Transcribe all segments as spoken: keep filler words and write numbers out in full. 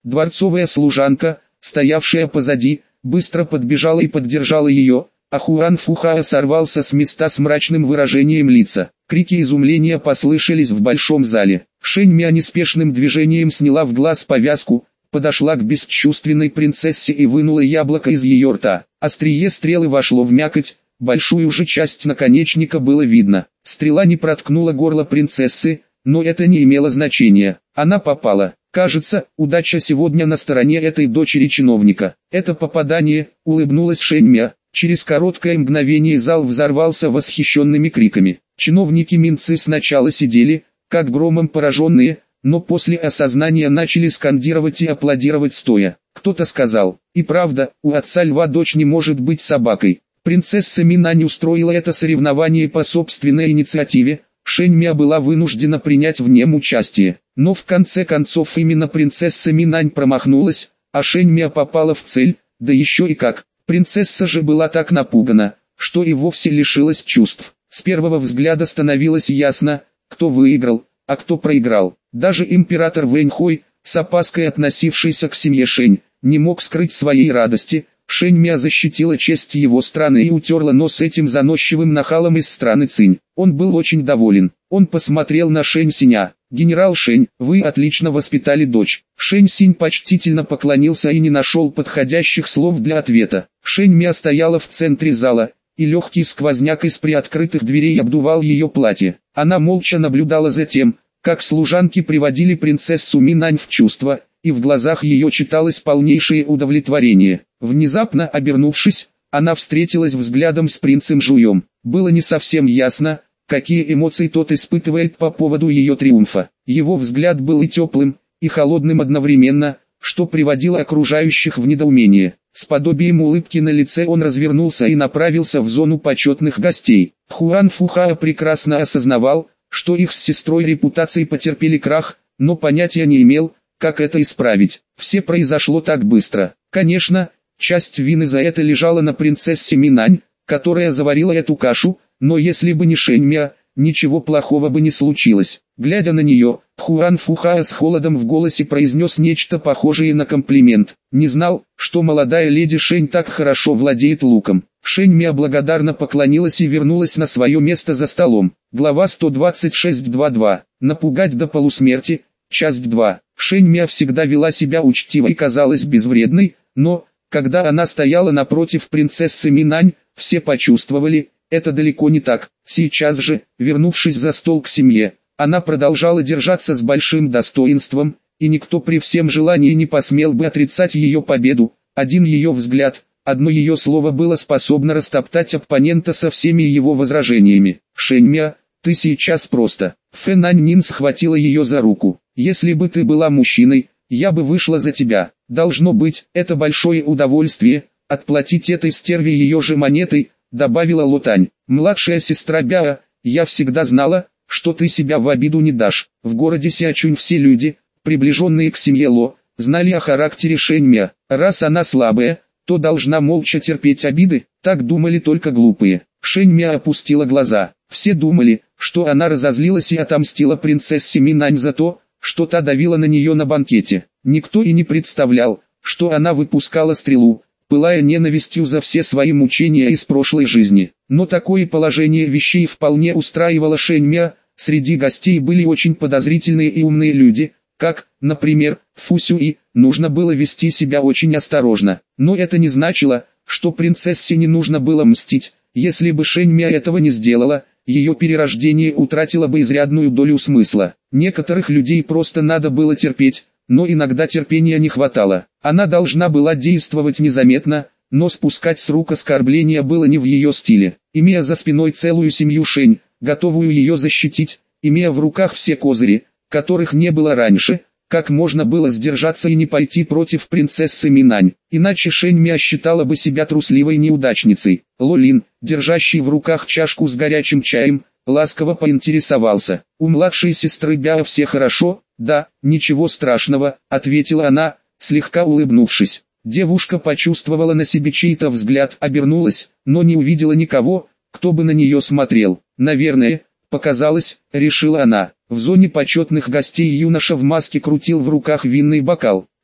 Дворцовая служанка, стоявшая позади, быстро подбежала и поддержала ее, а Хуан Фухао сорвался с места с мрачным выражением лица. Крики изумления послышались в большом зале. Шэнь Мя неспешным движением сняла в глаз повязку, подошла к бесчувственной принцессе и вынула яблоко из ее рта. Острие стрелы вошло в мякоть, большую же часть наконечника было видно. Стрела не проткнула горло принцессы, но это не имело значения. Она попала. Кажется, удача сегодня на стороне этой дочери чиновника. Это попадание, улыбнулась Шэнь Мя. Через короткое мгновение зал взорвался восхищенными криками. Чиновники Минцы сначала сидели, как громом пораженные, но после осознания начали скандировать и аплодировать стоя. Кто-то сказал: и правда, у отца льва дочь не может быть собакой. Принцесса Минань устроила это соревнование по собственной инициативе. Шэнь Мя была вынуждена принять в нем участие. Но в конце концов именно принцесса Минань промахнулась, а Шэнь Мя попала в цель, да еще и как. Принцесса же была так напугана, что и вовсе лишилась чувств. С первого взгляда становилось ясно, кто выиграл, а кто проиграл. Даже император Вэньхой, с опаской относившийся к семье Шэнь, не мог скрыть своей радости. Шэнь Мя защитила честь его страны и утерла нос этим заносчивым нахалом из страны Цинь. Он был очень доволен. Он посмотрел на Шэнь Синя. «Генерал Шэнь, вы отлично воспитали дочь». Шэнь Синь почтительно поклонился и не нашел подходящих слов для ответа. Шэнь Мя стояла в центре зала, и легкий сквозняк из приоткрытых дверей обдувал ее платье. Она молча наблюдала за тем, как служанки приводили принцессу Минань в чувство, и в глазах ее читалось полнейшее удовлетворение. Внезапно обернувшись, она встретилась взглядом с принцем Жуем. Было не совсем ясно, какие эмоции тот испытывает по поводу ее триумфа. Его взгляд был и теплым, и холодным одновременно, что приводило окружающих в недоумение. С подобием улыбки на лице он развернулся и направился в зону почетных гостей. Хуан Фухао прекрасно осознавал, что их с сестрой репутации потерпели крах, но понятия не имел, как это исправить. Все произошло так быстро. Конечно, часть вины за это лежала на принцессе Минань, которая заварила эту кашу, но если бы не Шэнь Мя, ничего плохого бы не случилось. Глядя на нее, Хуан Фухао с холодом в голосе произнес нечто похожее на комплимент. Не знал, что молодая леди Шэнь так хорошо владеет луком. Шэнь Мя благодарно поклонилась и вернулась на свое место за столом. Глава сто двадцать шесть двадцать два. Напугать до полусмерти. Часть два. Шэнь Мя всегда вела себя учтиво и казалась безвредной, но, когда она стояла напротив принцессы Минань, все почувствовали, это далеко не так. Сейчас же, вернувшись за стол к семье, она продолжала держаться с большим достоинством, и никто при всем желании не посмел бы отрицать ее победу. Один ее взгляд, одно ее слово было способно растоптать оппонента со всеми его возражениями. «Шэнь Мя, ты сейчас просто...» Фэнань Нин схватила ее за руку. «Если бы ты была мужчиной, я бы вышла за тебя. Должно быть, это большое удовольствие, отплатить этой стерве ее же монетой», добавила Лотань. «Младшая сестра Бяо, я всегда знала, что ты себя в обиду не дашь». В городе Сиачунь все люди, приближенные к семье Ло, знали о характере Шэнь Мя. Раз она слабая, то должна молча терпеть обиды, так думали только глупые. Шэнь Мя опустила глаза. Все думали, что она разозлилась и отомстила принцессе Минань за то, что та давила на нее на банкете. Никто и не представлял, что она выпускала стрелу, пылая ненавистью за все свои мучения из прошлой жизни. Но такое положение вещей вполне устраивало Шэнь Мя. Среди гостей были очень подозрительные и умные люди, как, например, Фу Сюй. Нужно было вести себя очень осторожно. Но это не значило, что принцессе не нужно было мстить. Если бы Шэнь Мя этого не сделала, ее перерождение утратило бы изрядную долю смысла. Некоторых людей просто надо было терпеть, но иногда терпения не хватало. Она должна была действовать незаметно, но спускать с рук оскорбления было не в ее стиле. Имея за спиной целую семью Шэнь, готовую ее защитить, имея в руках все козыри, которых не было раньше, как можно было сдержаться и не пойти против принцессы Минань? Иначе Шэнь Мя считала бы себя трусливой неудачницей. Лолин, держащий в руках чашку с горячим чаем, ласково поинтересовался: «У младшей сестры Бяо все хорошо?» «Да, ничего страшного», — ответила она, слегка улыбнувшись. Девушка почувствовала на себе чей-то взгляд, обернулась, но не увидела никого, кто бы на нее смотрел. «Наверное, показалось», — решила она. В зоне почетных гостей юноша в маске крутил в руках винный бокал.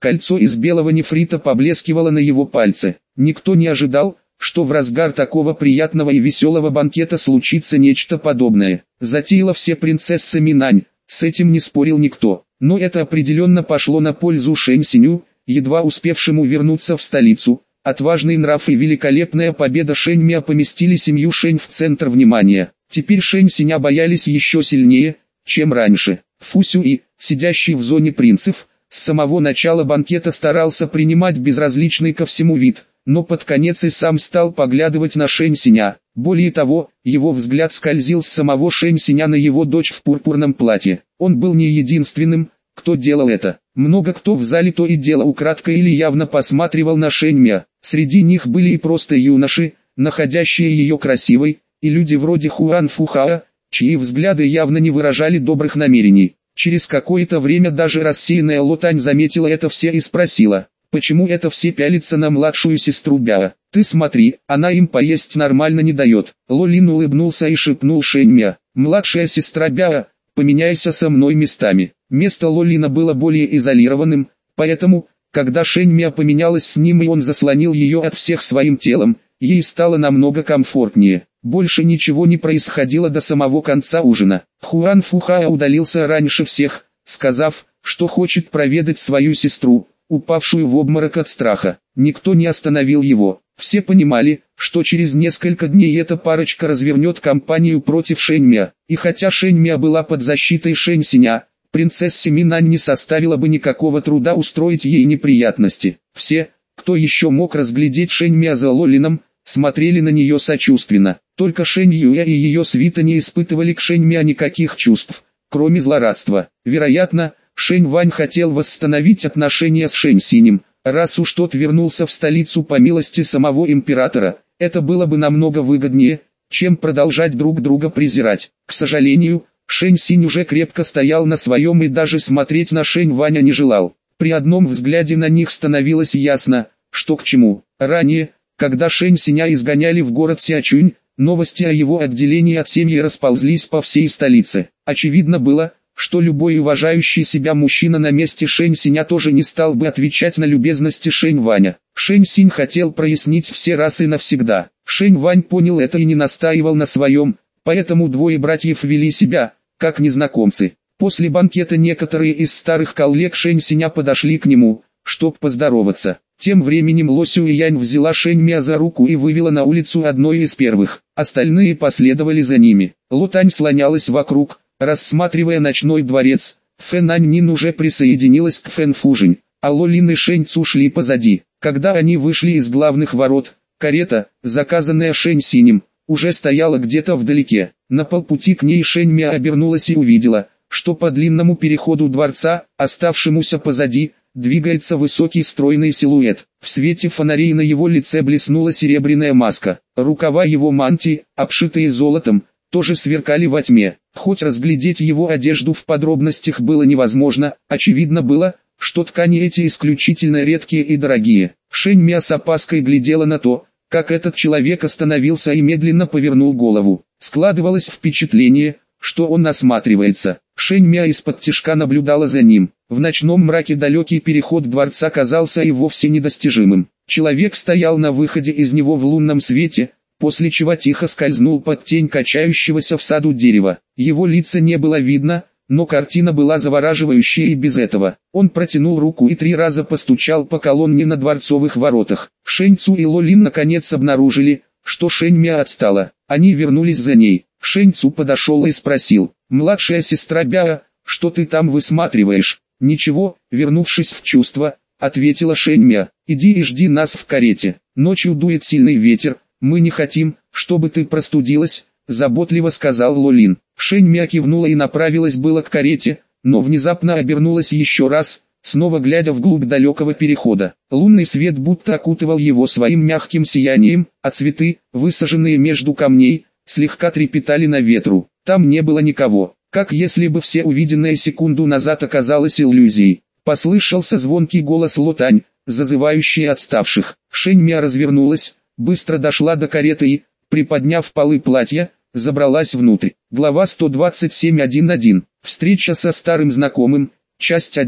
Кольцо из белого нефрита поблескивало на его пальце. Никто не ожидал, что в разгар такого приятного и веселого банкета случится нечто подобное. Затеяла все принцесса Минань, с этим не спорил никто. Но это определенно пошло на пользу Шэнь Синю, едва успевшему вернуться в столицу. Отважный нрав и великолепная победа Шэнь Мя поместили семью Шэнь в центр внимания. Теперь Шэнь Синя боялись еще сильнее, чем раньше. Фу Сюй, сидящий в зоне принцев, с самого начала банкета старался принимать безразличный ко всему вид, но под конец и сам стал поглядывать на Шэнь Синя. Более того, его взгляд скользил с самого Шэнь Синя на его дочь в пурпурном платье. Он был не единственным, кто делал это. Много кто в зале то и дело украдкой или явно посматривал на Шэнь Мя. Среди них были и просто юноши, находящие ее красивой, и люди вроде Хуан Фухао, чьи взгляды явно не выражали добрых намерений. Через какое-то время даже рассеянная Ло Тань заметила это все и спросила, почему это все пялятся на младшую сестру Бяо. Ты смотри, она им поесть нормально не дает. Ло Лин улыбнулся и шепнул Шэнь Мя, младшая сестра Бяо, поменяйся со мной местами. Место Ло Лина было более изолированным, поэтому, когда Шэнь Мя поменялась с ним и он заслонил ее от всех своим телом, ей стало намного комфортнее. Больше ничего не происходило до самого конца ужина. Хуан Фухао удалился раньше всех, сказав, что хочет проведать свою сестру, упавшую в обморок от страха. Никто не остановил его. Все понимали, что через несколько дней эта парочка развернет кампанию против Шэнь Мя. И хотя Шэнь Мя была под защитой Шэнь Синя, принцессе Минань не составило бы никакого труда устроить ей неприятности. Все, кто еще мог разглядеть Шэнь Мя за Ло Лином, смотрели на нее сочувственно. Только Шэнь Юэ и ее свита не испытывали к Шэнь Мя никаких чувств, кроме злорадства. Вероятно, Шэнь Вань хотел восстановить отношения с Шэнь Синем. Раз уж тот вернулся в столицу по милости самого императора, это было бы намного выгоднее, чем продолжать друг друга презирать. К сожалению, Шэнь Синь уже крепко стоял на своем и даже смотреть на Шэнь Ваня не желал. При одном взгляде на них становилось ясно, что к чему. Ранее, когда Шэнь Синя изгоняли в город Сяочунь, новости о его отделении от семьи расползлись по всей столице. Очевидно было, что любой уважающий себя мужчина на месте Шэнь Синя тоже не стал бы отвечать на любезности Шэнь Ваня. Шэнь Синь хотел прояснить все раз и навсегда. Шэнь Вань понял это и не настаивал на своем, поэтому двое братьев вели себя, как незнакомцы. После банкета некоторые из старых коллег Шэнь Синя подошли к нему, чтоб поздороваться. Тем временем Ло Сюэянь взяла Шэнь Мя за руку и вывела на улицу одной из первых. Остальные последовали за ними. Ло Тань слонялась вокруг, рассматривая ночной дворец. Фэн Ань Нин уже присоединилась к Фэн Фужинь, а Ло Лин и Шэнь Цу шли позади. Когда они вышли из главных ворот, карета, заказанная Шэнь Синем, уже стояла где-то вдалеке. На полпути к ней Шэнь Мя обернулась и увидела, что по длинному переходу дворца, оставшемуся позади, двигается высокий стройный силуэт. В свете фонарей на его лице блеснула серебряная маска. Рукава его мантии, обшитые золотом, тоже сверкали во тьме. Хоть разглядеть его одежду в подробностях было невозможно, очевидно было, что ткани эти исключительно редкие и дорогие. Шэнь Мя с опаской глядела на то, как этот человек остановился и медленно повернул голову. Складывалось впечатление, что он осматривается. Шэнь Мя из-под тишка наблюдала за ним. В ночном мраке далекий переход дворца казался и вовсе недостижимым. Человек стоял на выходе из него в лунном свете, после чего тихо скользнул под тень качающегося в саду дерева. Его лица не было видно, но картина была завораживающая и без этого. Он протянул руку и три раза постучал по колонне на дворцовых воротах. Шэнь Цу и Ло Лин наконец обнаружили, что Шэнь Мя отстала. Они вернулись за ней. Шэнь Цу подошел и спросил: «Младшая сестра Бяо, что ты там высматриваешь?» «Ничего», вернувшись в чувство, ответила Шэнь Мя. «Иди и жди нас в карете. Ночью дует сильный ветер, мы не хотим, чтобы ты простудилась», заботливо сказал Ло Лин. Шэнь Мя кивнула и направилась было к карете, но внезапно обернулась еще раз, снова глядя вглубь далекого перехода. Лунный свет будто окутывал его своим мягким сиянием, а цветы, высаженные между камней, слегка трепетали на ветру. Там не было никого, как если бы все увиденное секунду назад оказалось иллюзией. Послышался звонкий голос Ло Тань, зазывающий отставших. Шэнь Мя развернулась, быстро дошла до кареты и, приподняв полы платья, забралась внутрь. Глава сто двадцать семь точка один точка один. Встреча со старым знакомым. Часть один.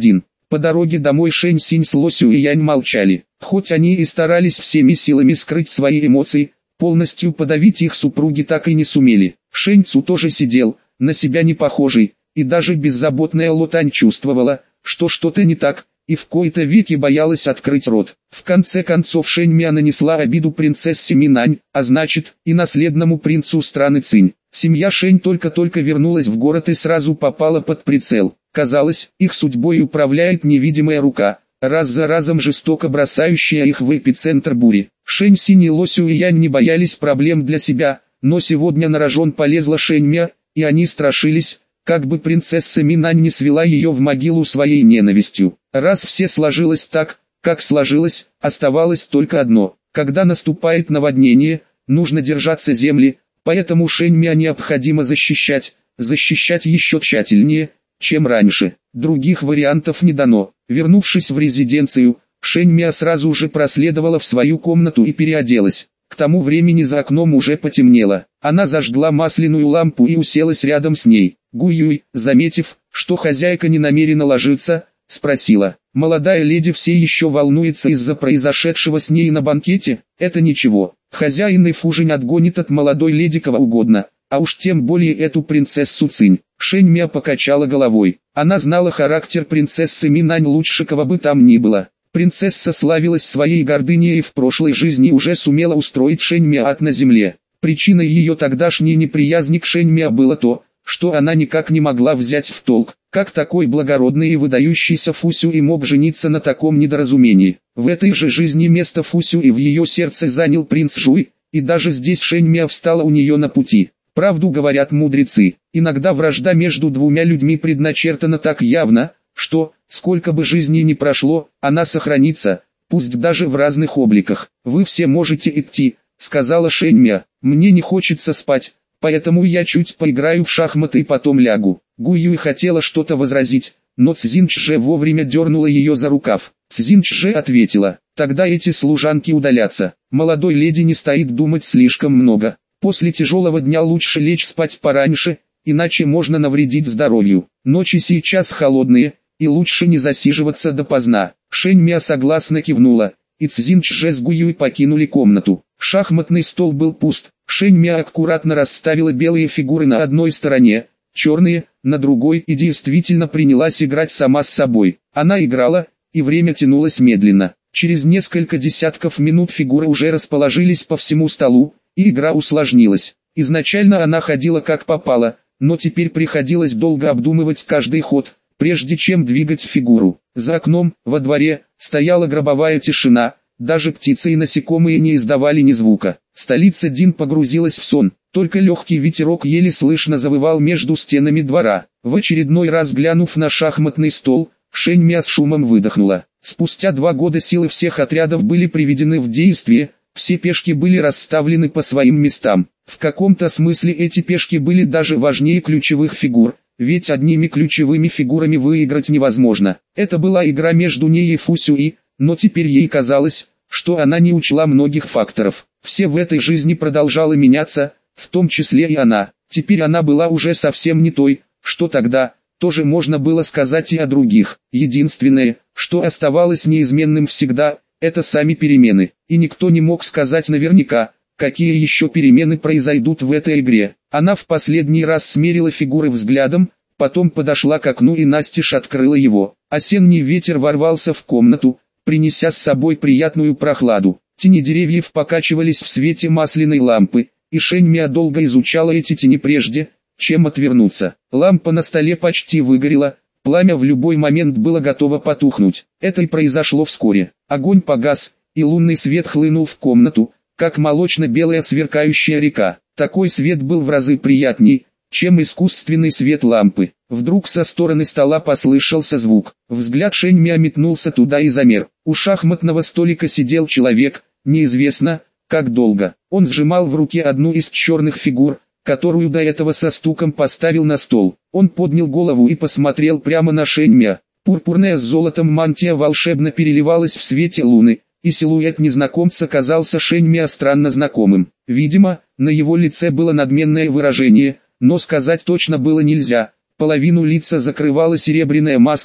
По дороге домой Шэнь Синь с Ло Сюэянь молчали. Хоть они и старались всеми силами скрыть свои эмоции, полностью подавить их супруги так и не сумели. Шэнь Цу тоже сидел, на себя не похожий, и даже беззаботная Ло Тань чувствовала, что что-то не так, и в кои-то веки боялась открыть рот. В конце концов Шэнь Мя нанесла обиду принцессе Минань, а значит, и наследному принцу страны Цинь. Семья Шэнь только-только вернулась в город и сразу попала под прицел. Казалось, их судьбой управляет невидимая рука, раз за разом жестоко бросающая их в эпицентр бури. Шэнь Синь и Ло Сюэянь не боялись проблем для себя, но сегодня на рожон полезла Шэнь Мя, и они страшились, как бы принцесса Минань не свела ее в могилу своей ненавистью. Раз все сложилось так, как сложилось, оставалось только одно. Когда наступает наводнение, нужно держаться земли, поэтому Шэнь Мя необходимо защищать, защищать еще тщательнее, чем раньше. Других вариантов не дано. Вернувшись в резиденцию, Шэнь Мя сразу же проследовала в свою комнату и переоделась. К тому времени за окном уже потемнело. Она зажгла масляную лампу и уселась рядом с ней. Гу Юй, заметив, что хозяйка не намерена ложиться, спросила: «Молодая леди все еще волнуется из-за произошедшего с ней на банкете?» «Это ничего. Хозяин и Фужень отгонит от молодой леди кого угодно, а уж тем более эту принцессу Цинь». Шэнь Мя покачала головой. Она знала характер принцессы Минань лучше кого бы там ни было. Принцесса славилась своей гордыней и в прошлой жизни уже сумела устроить Шэнь Мя ад на земле. Причиной ее тогдашней неприязни к Шэнь Мя было то, что она никак не могла взять в толк, как такой благородный и выдающийся Фусю и мог жениться на таком недоразумении. В этой же жизни место Фусю и в ее сердце занял принц Жуй, и даже здесь Шэнь Мя встала у нее на пути. Правду говорят мудрецы, иногда вражда между двумя людьми предначертана так явно, что, сколько бы жизней ни прошло, она сохранится, пусть даже в разных обликах. «Вы все можете идти», — сказала Шэнь Мя. «Мне не хочется спать, поэтому я чуть поиграю в шахматы и потом лягу». Гу Юй хотела что-то возразить, но Цзин Чже вовремя дернула ее за рукав. Цзин Чже ответила: «Тогда эти служанки удалятся. Молодой леди не стоит думать слишком много. После тяжелого дня лучше лечь спать пораньше, иначе можно навредить здоровью. Ночи сейчас холодные, и лучше не засиживаться допоздна». Шэнь Мя согласно кивнула, и Цзин Чже с Гу Юй покинули комнату. Шахматный стол был пуст. Шэнь Мя аккуратно расставила белые фигуры на одной стороне, черные – на другой, и действительно принялась играть сама с собой. Она играла, и время тянулось медленно. Через несколько десятков минут фигуры уже расположились по всему столу, и игра усложнилась. Изначально она ходила как попало, но теперь приходилось долго обдумывать каждый ход, прежде чем двигать фигуру. За окном, во дворе, стояла гробовая тишина, даже птицы и насекомые не издавали ни звука. Столица Дин погрузилась в сон, только легкий ветерок еле слышно завывал между стенами двора. В очередной раз глянув на шахматный стол, Шэнь Мя с шумом выдохнула. Спустя два года силы всех отрядов были приведены в действие, все пешки были расставлены по своим местам. В каком-то смысле эти пешки были даже важнее ключевых фигур, ведь одними ключевыми фигурами выиграть невозможно. Это была игра между ней и Фусюи, но теперь ей казалось, что она не учла многих факторов. Все в этой жизни продолжало меняться, в том числе и она. Теперь она была уже совсем не той, что тогда, тоже можно было сказать и о других. Единственное, что оставалось неизменным всегда, это сами перемены. И никто не мог сказать наверняка, какие еще перемены произойдут в этой игре. Она в последний раз смерила фигуры взглядом, потом подошла к окну и настежь открыла его. Осенний ветер ворвался в комнату, принеся с собой приятную прохладу. Тени деревьев покачивались в свете масляной лампы, и Шэнь Мя долго изучала эти тени прежде, чем отвернуться. Лампа на столе почти выгорела, пламя в любой момент было готово потухнуть. Это и произошло вскоре. Огонь погас, и лунный свет хлынул в комнату, как молочно-белая сверкающая река. Такой свет был в разы приятней, чем искусственный свет лампы. Вдруг со стороны стола послышался звук. Взгляд Шэнь Мя метнулся туда и замер. У шахматного столика сидел человек, неизвестно, как долго. Он сжимал в руке одну из черных фигур, которую до этого со стуком поставил на стол. Он поднял голову и посмотрел прямо на Шэнь Мя. Пурпурная с золотом мантия волшебно переливалась в свете луны, и силуэт незнакомца казался Шэнь Мя странно знакомым. Видимо, на его лице было надменное выражение, но сказать точно было нельзя. Половину лица закрывала серебряная маска,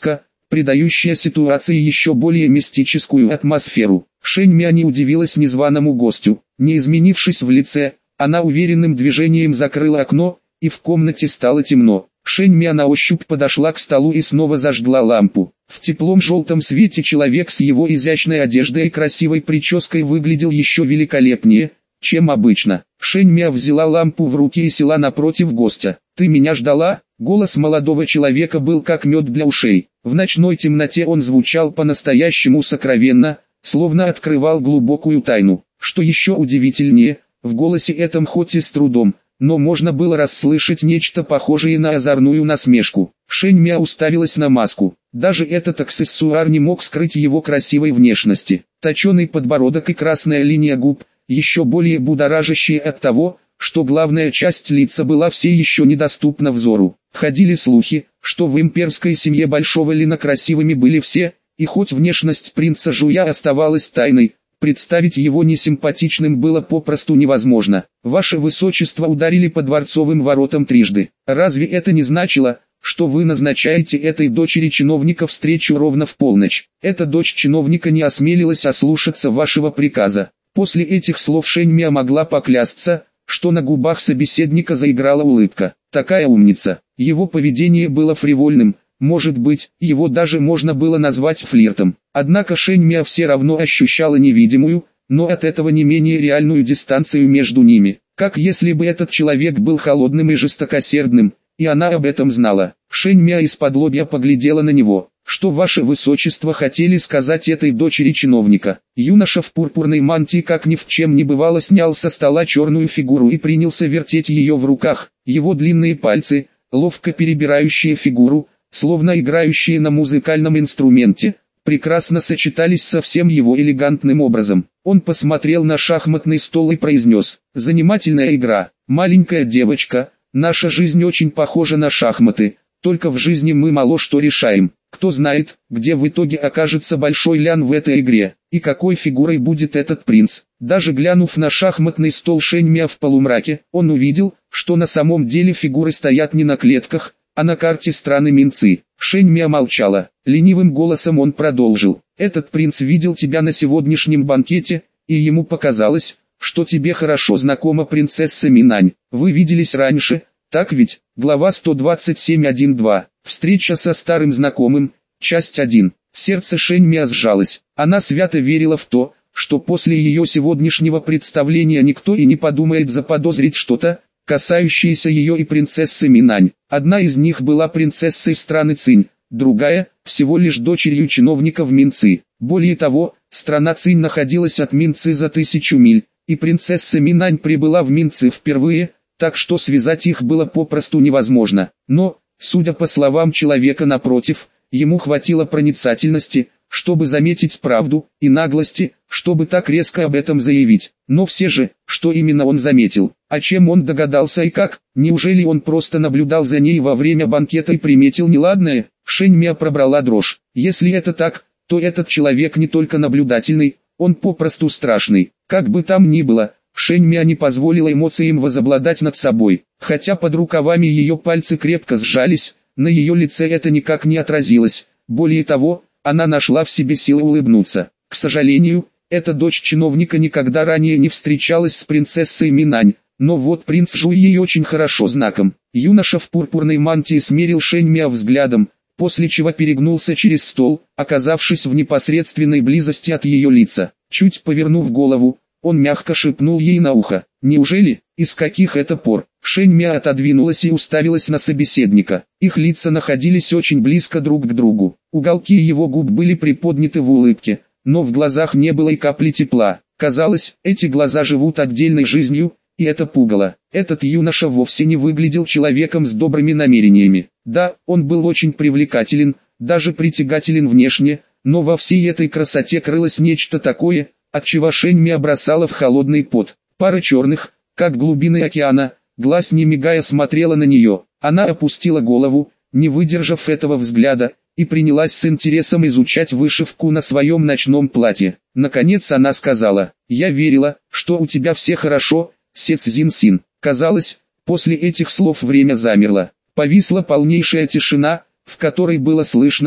придающая ситуации еще более мистическую атмосферу. Шэнь Мя не удивилась незваному гостю. Не изменившись в лице, она уверенным движением закрыла окно, и в комнате стало темно. Шэнь Мя на ощупь подошла к столу и снова зажгла лампу. В теплом желтом свете человек с его изящной одеждой и красивой прической выглядел еще великолепнее, чем обычно. Шэнь Мя взяла лампу в руки и села напротив гостя. «Ты меня ждала?» Голос молодого человека был как мед для ушей. В ночной темноте он звучал по-настоящему сокровенно, словно открывал глубокую тайну. Что еще удивительнее, в голосе этом хоть и с трудом, но можно было расслышать нечто похожее на озорную насмешку. Шэнь Мя уставилась на маску. Даже этот аксессуар не мог скрыть его красивой внешности. Точеный подбородок и красная линия губ, еще более будоражащие от того, что главная часть лица была все еще недоступна взору. Ходили слухи, что в имперской семье Большого Лина красивыми были все, и хоть внешность принца Жуя оставалась тайной, представить его несимпатичным было попросту невозможно. Ваше Высочество ударили по дворцовым воротам трижды. Разве это не значило, что вы назначаете этой дочери чиновника встречу ровно в полночь? Эта дочь чиновника не осмелилась ослушаться вашего приказа. После этих слов Шэнь Мя могла поклясться, что на губах собеседника заиграла улыбка. Такая умница. Его поведение было фривольным, может быть, его даже можно было назвать флиртом. Однако Шэнь Мя все равно ощущала невидимую, но от этого не менее реальную дистанцию между ними. Как если бы этот человек был холодным и жестокосердным, и она об этом знала. Шэнь Мя из-под-лобья поглядела на него. Что ваше высочество хотели сказать этой дочери чиновника? Юноша в пурпурной мантии как ни в чем не бывало снял со стола черную фигуру и принялся вертеть ее в руках. Его длинные пальцы, ловко перебирающие фигуру, словно играющие на музыкальном инструменте, прекрасно сочетались со всем его элегантным образом. Он посмотрел на шахматный стол и произнес: «Занимательная игра, маленькая девочка, наша жизнь очень похожа на шахматы, только в жизни мы мало что решаем. Кто знает, где в итоге окажется Большой Лян в этой игре, и какой фигурой будет этот принц». Даже глянув на шахматный стол Шэнь Мя в полумраке, он увидел, что на самом деле фигуры стоят не на клетках, а на карте страны Минцы. Шэнь Мя молчала. Ленивым голосом он продолжил: «Этот принц видел тебя на сегодняшнем банкете, и ему показалось, что тебе хорошо знакома принцесса Минань. Вы виделись раньше, так ведь?» Глава сто двадцать семь точка один точка два. Встреча со старым знакомым. Часть один. Сердце Шэнь Мя сжалось. Она свято верила в то, что после ее сегодняшнего представления никто и не подумает заподозрить что-то, касающееся ее и принцессы Минань. Одна из них была принцессой страны Цинь, другая – всего лишь дочерью чиновников Минцы. Более того, страна Цинь находилась от Минцы за тысячу миль, и принцесса Минань прибыла в Минцы впервые, так что связать их было попросту невозможно. Но, судя по словам человека напротив, ему хватило проницательности, чтобы заметить правду, и наглости, чтобы так резко об этом заявить. Но все же, что именно он заметил, о чем он догадался и как? Неужели он просто наблюдал за ней во время банкета и приметил неладное? Шэнь Мя пробрала дрожь. Если это так, то этот человек не только наблюдательный, он попросту страшный. Как бы там ни было, Шэнь Мя не позволила эмоциям возобладать над собой. Хотя под рукавами ее пальцы крепко сжались, на ее лице это никак не отразилось. Более того, она нашла в себе силы улыбнуться. К сожалению, эта дочь чиновника никогда ранее не встречалась с принцессой Минань, но вот принц Жуй ей очень хорошо знаком. Юноша в пурпурной мантии смерил Шэнь Мя взглядом, после чего перегнулся через стол, оказавшись в непосредственной близости от ее лица. Чуть повернув голову, он мягко шепнул ей на ухо: «Неужели? Из каких это пор?» Шэнь Мя отодвинулась и уставилась на собеседника. Их лица находились очень близко друг к другу. Уголки его губ были приподняты в улыбке, но в глазах не было и капли тепла. Казалось, эти глаза живут отдельной жизнью, и это пугало. Этот юноша вовсе не выглядел человеком с добрыми намерениями. Да, он был очень привлекателен, даже притягателен внешне, но во всей этой красоте крылось нечто такое, от чего Шэнь Мя бросала в холодный пот. Пара черных, как глубины океана, глаз не мигая смотрела на нее. Она опустила голову, не выдержав этого взгляда, и принялась с интересом изучать вышивку на своем ночном платье. Наконец она сказала: «Я верила, что у тебя все хорошо, Се Цзин Син». Казалось, после этих слов время замерло. Повисла полнейшая тишина, в которой было слышно,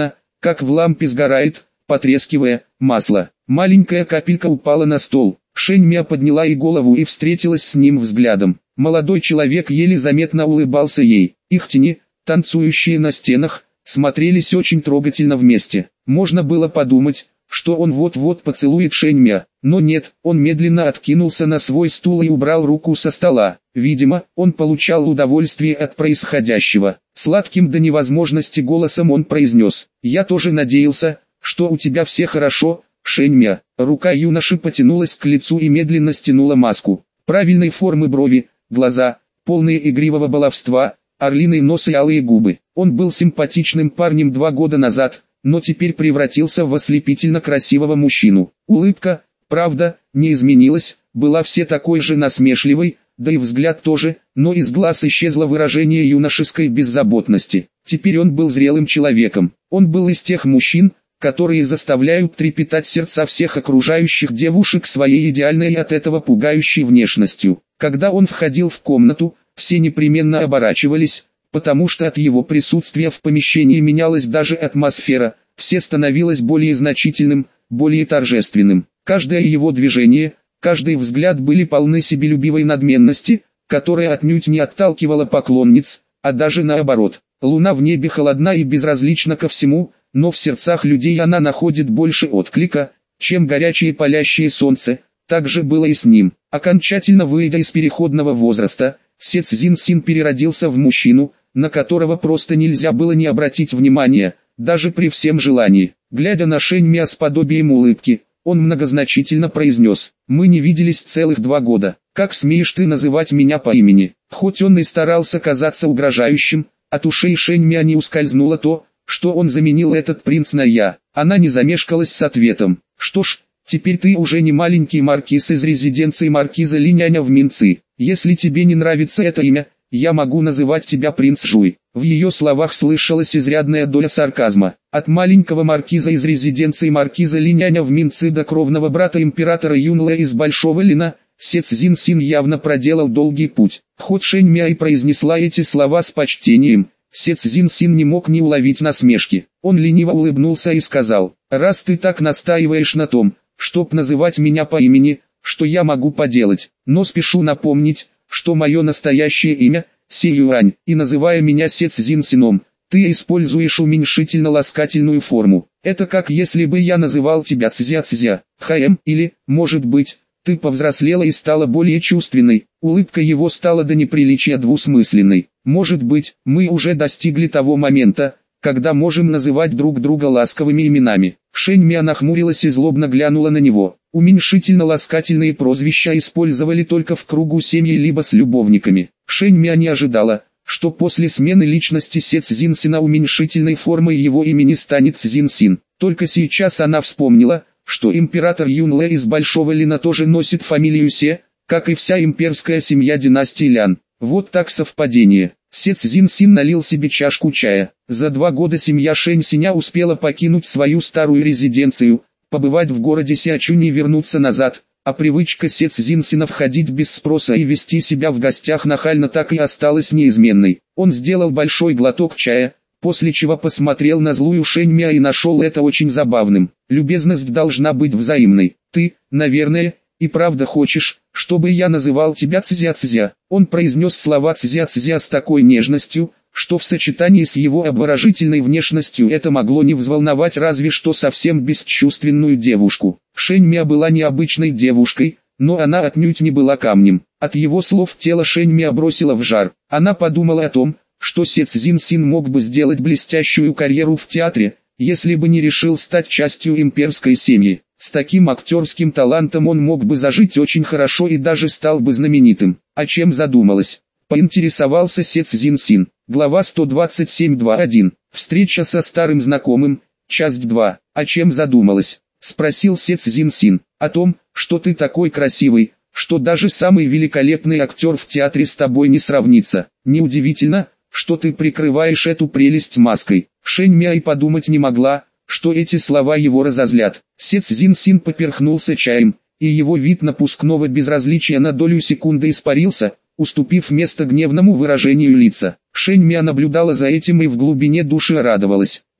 как в лампе сгорает, потрескивая, масло. Маленькая капелька упала на стол. Шэньмя подняла и голову и встретилась с ним взглядом. Молодой человек еле заметно улыбался ей. Их тени, танцующие на стенах, смотрелись очень трогательно вместе. Можно было подумать, что он вот-вот поцелует Шэньмя, но нет, он медленно откинулся на свой стул и убрал руку со стола. Видимо, он получал удовольствие от происходящего. Сладким до невозможности голосом он произнес: «Я тоже надеялся, что у тебя все хорошо, Шэньмя». Рука юноши потянулась к лицу и медленно стянула маску. Правильной формы брови, глаза, полные игривого баловства, орлиный нос и алые губы. Он был симпатичным парнем два года назад, но теперь превратился в ослепительно красивого мужчину. Улыбка, правда, не изменилась, была все такой же насмешливой, да и взгляд тоже, но из глаз исчезло выражение юношеской беззаботности. Теперь он был зрелым человеком. Он был из тех мужчин, которые заставляют трепетать сердца всех окружающих девушек своей идеальной и от этого пугающей внешностью. Когда он входил в комнату, все непременно оборачивались, потому что от его присутствия в помещении менялась даже атмосфера, все становилось более значительным, более торжественным. Каждое его движение, каждый взгляд были полны себелюбивой надменности, которая отнюдь не отталкивала поклонниц, а даже наоборот. Луна в небе холодна и безразлична ко всему, но в сердцах людей она находит больше отклика, чем горячее палящее солнце. Так же было и с ним. Окончательно выйдя из переходного возраста, Се Цзиньсин переродился в мужчину, на которого просто нельзя было не обратить внимания, даже при всем желании. Глядя на Шэньмя с подобием улыбки, он многозначительно произнес: «Мы не виделись целых два года. Как смеешь ты называть меня по имени?» Хоть он и старался казаться угрожающим, от ушей Шэньмя не ускользнуло то, что он заменил этот принц на «я». Она не замешкалась с ответом: «Что ж, теперь ты уже не маленький маркиз из резиденции маркиза Линяня в Минцы. Если тебе не нравится это имя, я могу называть тебя принц Жуй». В ее словах слышалась изрядная доля сарказма. От маленького маркиза из резиденции маркиза Линяня в Минцы до кровного брата императора Юнле из Большого Лина, Се Цзиньсин явно проделал долгий путь. Хоть Шэньмя и произнесла эти слова с почтением, Се Цзиньсин не мог не уловить насмешки. Он лениво улыбнулся и сказал: «Раз ты так настаиваешь на том, чтоб называть меня по имени, что я могу поделать, но спешу напомнить, что мое настоящее имя – Се Юань, и называя меня Се Цзиньсином, ты используешь уменьшительно-ласкательную форму. Это как если бы я называл тебя Цзя-Цзя, Хаэм, или, может быть, ты повзрослела и стала более чувственной». Улыбка его стала до неприличия двусмысленной. «Может быть, мы уже достигли того момента, когда можем называть друг друга ласковыми именами». Шэньмя нахмурилась и злобно глянула на него. Уменьшительно-ласкательные прозвища использовали только в кругу семьи либо с любовниками. Шэньмя не ожидала, что после смены личности Се Цзиньсина уменьшительной формой его имени станет Цзиньсин. Только сейчас она вспомнила, что император Юнле из Большого Лина тоже носит фамилию Се, как и вся имперская семья династии Лян. Вот так совпадение. Се Цзиньсин налил себе чашку чая. За два года семья Шэньсиня успела покинуть свою старую резиденцию, побывать в городе Сиачунь и вернуться назад, а привычка Се Цзиньсина входить без спроса и вести себя в гостях нахально так и осталась неизменной. Он сделал большой глоток чая, после чего посмотрел на злую Шэньмя и нашел это очень забавным. «Любезность должна быть взаимной. Ты, наверное, и правда хочешь, чтобы я называл тебя Цзя-Цзя?» Он произнес слова Цзя-Цзя с такой нежностью, что в сочетании с его обворожительной внешностью это могло не взволновать разве что совсем бесчувственную девушку. Шэньмя была необычной девушкой, но она отнюдь не была камнем. От его слов тело Шэньмя бросило в жар. Она подумала о том, что Се Цзиньсин мог бы сделать блестящую карьеру в театре, если бы не решил стать частью имперской семьи. С таким актерским талантом он мог бы зажить очень хорошо и даже стал бы знаменитым. О чем задумалась? Поинтересовался Се Цзиньсин. Глава сто двадцать семь два один. Встреча со старым знакомым. Часть два. О чем задумалась? Спросил Се Цзиньсин. О том, что ты такой красивый, что даже самый великолепный актер в театре с тобой не сравнится. Неудивительно, что ты прикрываешь эту прелесть маской. Шэньмя и подумать не могла, что эти слова его разозлят. Се Цзиньсин поперхнулся чаем, и его вид напускного безразличия на долю секунды испарился, уступив место гневному выражению лица. Шэньмя наблюдала за этим и в глубине души радовалась.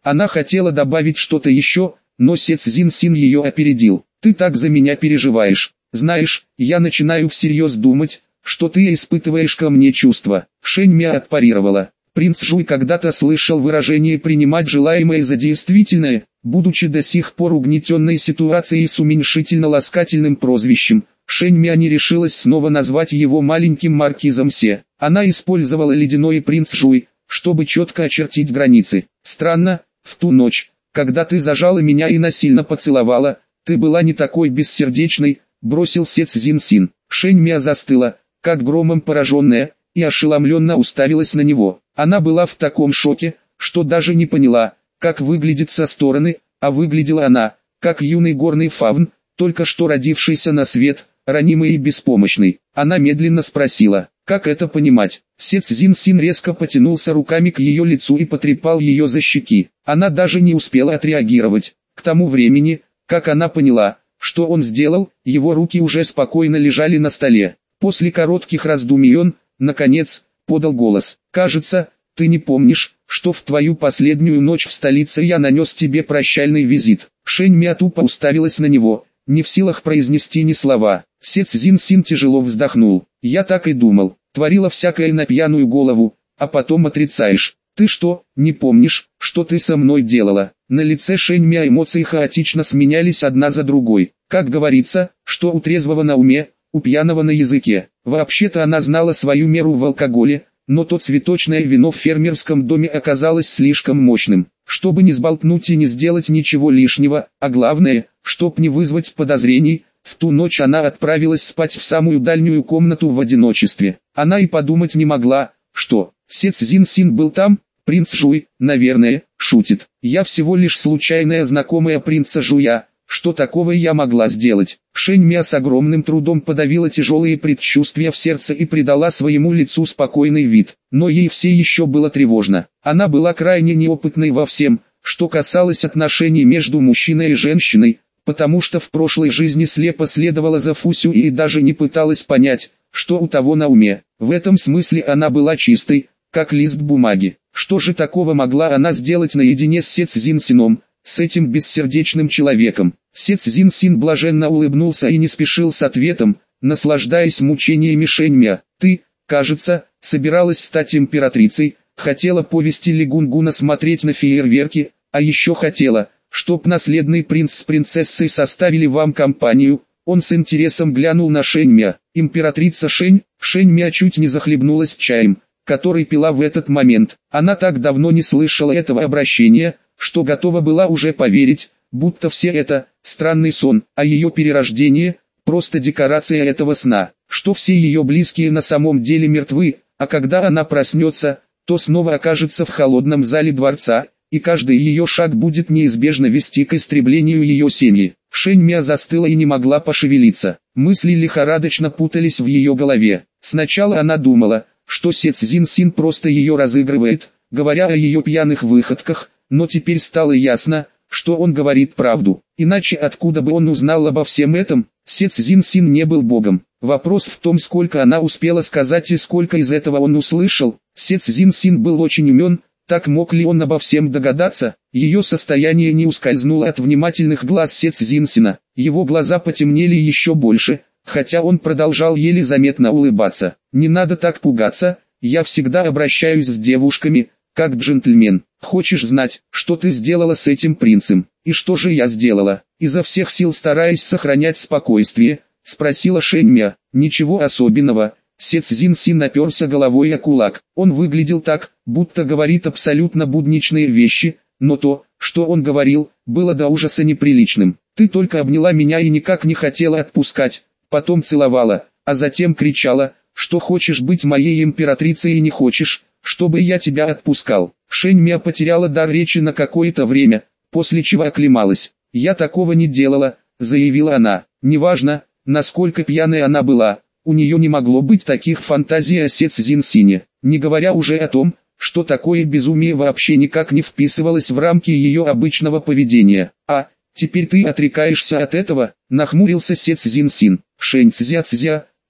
Она хотела добавить что-то еще, но Се Цзиньсин ее опередил. «Ты так за меня переживаешь. Знаешь, я начинаю всерьез думать, что ты испытываешь ко мне чувства». Шэнь Мя отпарировала. Принц Жуй когда-то слышал выражение «принимать желаемое за действительное», будучи до сих пор угнетенной ситуацией с уменьшительно-ласкательным прозвищем. Шэнь Мя не решилась снова назвать его маленьким маркизом Се. Она использовала ледяной принц Жуй, чтобы четко очертить границы. «Странно, в ту ночь, когда ты зажала меня и насильно поцеловала, ты была не такой бессердечной», бросил Се Цзиньсин. Шэнь Мя застыла, как громом пораженная, и ошеломленно уставилась на него. Она была в таком шоке, что даже не поняла, как выглядит со стороны, а выглядела она, как юный горный фавн, только что родившийся на свет, ранимый и беспомощный. Она медленно спросила, как это понимать. Се Цзиньсин резко потянулся руками к ее лицу и потрепал ее за щеки. Она даже не успела отреагировать. К тому времени, как она поняла, что он сделал, его руки уже спокойно лежали на столе. После коротких раздумий он, наконец, подал голос. «Кажется, ты не помнишь, что в твою последнюю ночь в столице я нанес тебе прощальный визит». Шэнь Мя тупо уставилась на него, не в силах произнести ни слова. Се Цзиньсин тяжело вздохнул. «Я так и думал, творила всякое на пьяную голову, а потом отрицаешь. Ты что, не помнишь, что ты со мной делала?» На лице Шэнь Мя эмоции хаотично сменялись одна за другой. Как говорится, что у трезвого на уме, у пьяного на языке. Вообще-то она знала свою меру в алкоголе, но то цветочное вино в фермерском доме оказалось слишком мощным, чтобы не сболтнуть и не сделать ничего лишнего, а главное, чтоб не вызвать подозрений. В ту ночь она отправилась спать в самую дальнюю комнату в одиночестве. Она и подумать не могла, что Се Цзиньсин был там. Принц Жуй, наверное, шутит. «Я всего лишь случайная знакомая принца Жуя. Что такого я могла сделать?» Шэнь Мя с огромным трудом подавила тяжелые предчувствия в сердце и придала своему лицу спокойный вид. Но ей все еще было тревожно. Она была крайне неопытной во всем, что касалось отношений между мужчиной и женщиной, потому что в прошлой жизни слепо следовала за Фусю и даже не пыталась понять, что у того на уме. В этом смысле она была чистой, как лист бумаги. Что же такого могла она сделать наедине с Се Цзиньсином, с этим бессердечным человеком? Се Цзиньсин блаженно улыбнулся и не спешил с ответом, наслаждаясь мучениями Шэнь Мя. «Ты, кажется, собиралась стать императрицей, хотела повести Ли Гунгуна смотреть на фейерверки, а еще хотела, чтоб наследный принц с принцессой составили вам компанию». Он с интересом глянул на Шэнь Мя. «Императрица Шэнь?» Шэнь Мя чуть не захлебнулась чаем, который пила в этот момент. Она так давно не слышала этого обращения, что готова была уже поверить, будто все это – странный сон, а ее перерождение – просто декорация этого сна, что все ее близкие на самом деле мертвы, а когда она проснется, то снова окажется в холодном зале дворца, и каждый ее шаг будет неизбежно вести к истреблению ее семьи. Шэнь Мя застыла и не могла пошевелиться. Мысли лихорадочно путались в ее голове. Сначала она думала, что Се Цзиньсин просто ее разыгрывает, говоря о ее пьяных выходках, но теперь стало ясно, что он говорит правду. Иначе откуда бы он узнал обо всем этом? Се Цзиньсин не был богом. Вопрос в том, сколько она успела сказать и сколько из этого он услышал. Се Цзиньсин был очень умен, так мог ли он обо всем догадаться? Ее состояние не ускользнуло от внимательных глаз Се Цзиньсина. Его глаза потемнели еще больше, хотя он продолжал еле заметно улыбаться. «Не надо так пугаться, я всегда обращаюсь с девушками, как джентльмен. Хочешь знать, что ты сделала с этим принцем?» «И что же я сделала?» Изо всех сил стараясь сохранять спокойствие, спросила Шэнь Мя. «Ничего особенного». Се Цзиньсин наперся головой о кулак. Он выглядел так, будто говорит абсолютно будничные вещи, но то, что он говорил, было до ужаса неприличным. «Ты только обняла меня и никак не хотела отпускать, потом целовала, а затем кричала, что хочешь быть моей императрицей и не хочешь, чтобы я тебя отпускал». Шэнь Мя потеряла дар речи на какое-то время, после чего оклемалась. «Я такого не делала», — заявила она. Неважно, насколько пьяной она была, у нее не могло быть таких фантазий о Се Цзиньсине, не говоря уже о том, что такое безумие вообще никак не вписывалось в рамки ее обычного поведения. «А, теперь ты отрекаешься от этого?» — нахмурился Се Цзиньсин. «Шэнь Цзя Цзя,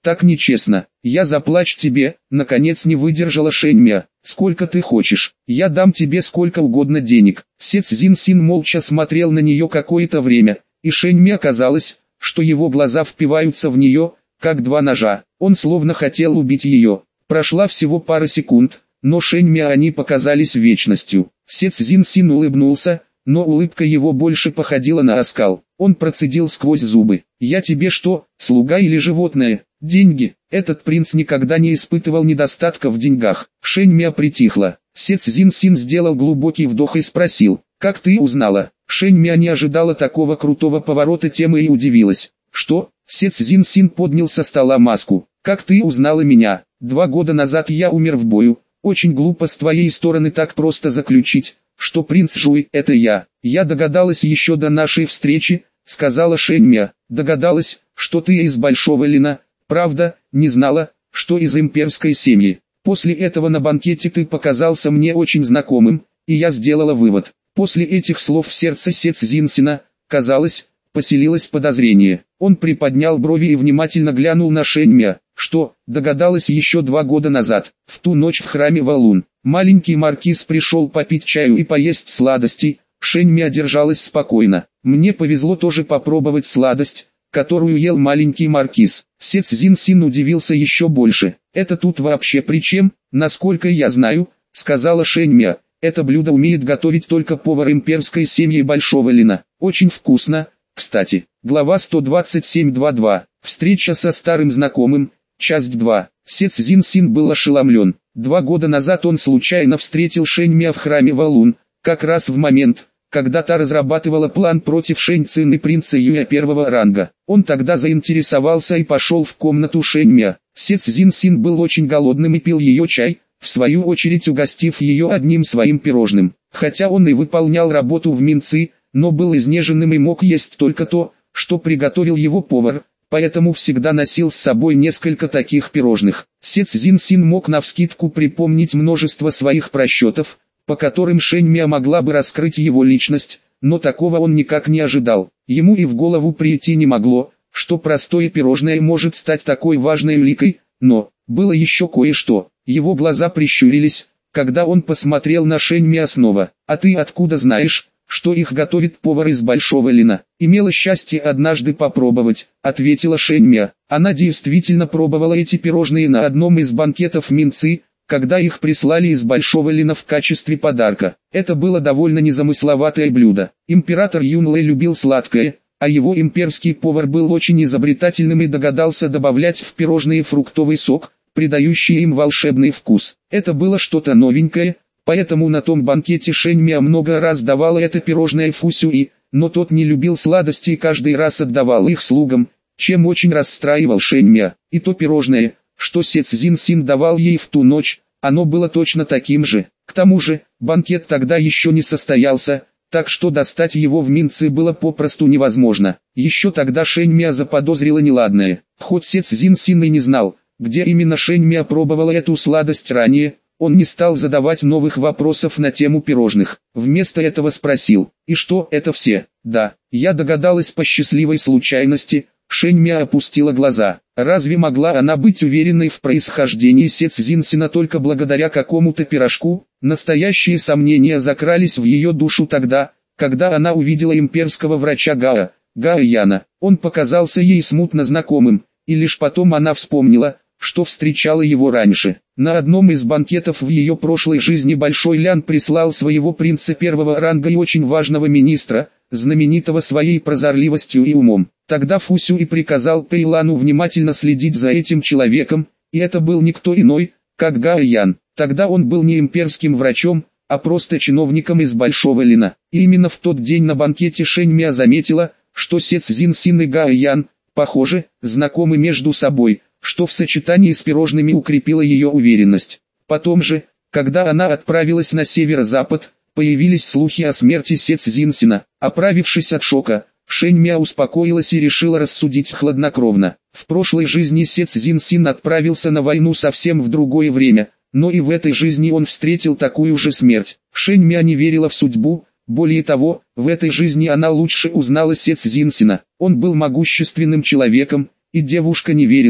Так нечестно. Я заплачу тебе, наконец не выдержала Шэньмя. Сколько ты хочешь, я дам тебе сколько угодно денег. Се Цзиньсин молча смотрел на нее какое-то время, и Шэньме казалось, что его глаза впиваются в нее, как два ножа. Он словно хотел убить ее. Прошла всего пара секунд, но Шэньме они показались вечностью. Се Цзиньсин улыбнулся, но улыбка его больше походила на оскал. Он процедил сквозь зубы: «Я тебе что, слуга или животное? Деньги?» Этот принц никогда не испытывал недостатка в деньгах. Шэньме притихла. Се Цзиньсин сделал глубокий вдох и спросил: «Как ты узнала?» Шэньме не ожидала такого крутого поворота темы и удивилась. «Что?» Се Цзиньсин поднял со стола маску. «Как ты узнала меня? Два года назад я умер в бою. Очень глупо с твоей стороны так просто заключить, что принц Жуй — это я. Я догадалась еще до нашей встречи», — сказала Шэньме. «Догадалась, что ты из Большого Лина. Правда, не знала, что из имперской семьи. После этого на банкете ты показался мне очень знакомым, и я сделала вывод». После этих слов в сердце Се Цзиньсина, казалось, поселилось подозрение. Он приподнял брови и внимательно глянул на Шэньме. «Что, догадалась еще два года назад, в ту ночь в храме Валун. Маленький маркиз пришел попить чаю и поесть сладостей». Шэньме держалась спокойно. «Мне повезло тоже попробовать сладость, которую ел маленький маркиз». Се Цзиньсин удивился еще больше. «Это тут вообще при чем? Насколько я знаю», — сказала Шэньме, «это блюдо умеет готовить только повар имперской семьи Большого Лина. Очень вкусно, кстати». Глава сто двадцать семь двадцать два. Встреча со старым знакомым. Часть два. Се Цзиньсин был ошеломлен. Два года назад он случайно встретил Шэньме в храме Валун, как раз в момент, когда та разрабатывала план против Шэнь Цин и принца Юя первого ранга. Он тогда заинтересовался и пошел в комнату Шэньме. Се Цзиньсин был очень голодным и пил ее чай, в свою очередь угостив ее одним своим пирожным. Хотя он и выполнял работу в Минци, но был изнеженным и мог есть только то, что приготовил его повар, поэтому всегда носил с собой несколько таких пирожных. Се Цзиньсин мог навскидку припомнить множество своих просчетов, по которым Шэньме могла бы раскрыть его личность, но такого он никак не ожидал. Ему и в голову прийти не могло, что простое пирожное может стать такой важной уликой, но было еще кое-что. Его глаза прищурились, когда он посмотрел на Шэньме снова. «А ты откуда знаешь, что их готовит повар из Большого Лина?» «Имела счастье однажды попробовать», — ответила Шэньме. Она действительно пробовала эти пирожные на одном из банкетов Минци, когда их прислали из Большого Лина в качестве подарка. Это было довольно незамысловатое блюдо. Император Юнлэ любил сладкое, а его имперский повар был очень изобретательным и догадался добавлять в пирожные фруктовый сок, придающий им волшебный вкус. Это было что-то новенькое, поэтому на том банкете Шэньме много раз давала это пирожное Фу Сюй, но тот не любил сладости и каждый раз отдавал их слугам, чем очень расстраивал Шэньме. И то пирожное, что Се Цзиньсин давал ей в ту ночь, оно было точно таким же. К тому же, банкет тогда еще не состоялся, так что достать его в Минци было попросту невозможно. Еще тогда Шэньме заподозрила неладное. Хоть Се Цзиньсин и не знал, где именно Шэньме пробовала эту сладость ранее, он не стал задавать новых вопросов на тему пирожных. Вместо этого спросил: «И что, это все?» «Да, я догадалась по счастливой случайности». Шэньме опустила глаза. Разве могла она быть уверенной в происхождении Се Цзиньсина только благодаря какому-то пирожку? Настоящие сомнения закрались в ее душу тогда, когда она увидела имперского врача Гао, Гао Яна. Он показался ей смутно знакомым, и лишь потом она вспомнила, что встречала его раньше. На одном из банкетов в ее прошлой жизни Большой Лян прислал своего принца первого ранга и очень важного министра, знаменитого своей прозорливостью и умом. Тогда Фу Сюй приказал Пэйлану внимательно следить за этим человеком, и это был никто иной, как Гао Ян. Тогда он был не имперским врачом, а просто чиновником из Большого Лина. И именно в тот день на банкете Шэньме заметила, что Се Цзиньсин и Гао Ян, похоже, знакомы между собой, что в сочетании с пирожными укрепило ее уверенность. Потом же, когда она отправилась на северо-запад, появились слухи о смерти Се Цзиньсина. Оправившись от шока, Шэньме успокоилась и решила рассудить хладнокровно. В прошлой жизни Се Цзиньсин отправился на войну совсем в другое время, но и в этой жизни он встретил такую же смерть. Шэньме не верила в судьбу, более того, в этой жизни она лучше узнала Се Цзиньсина. Он был могущественным человеком, и девушка не верила,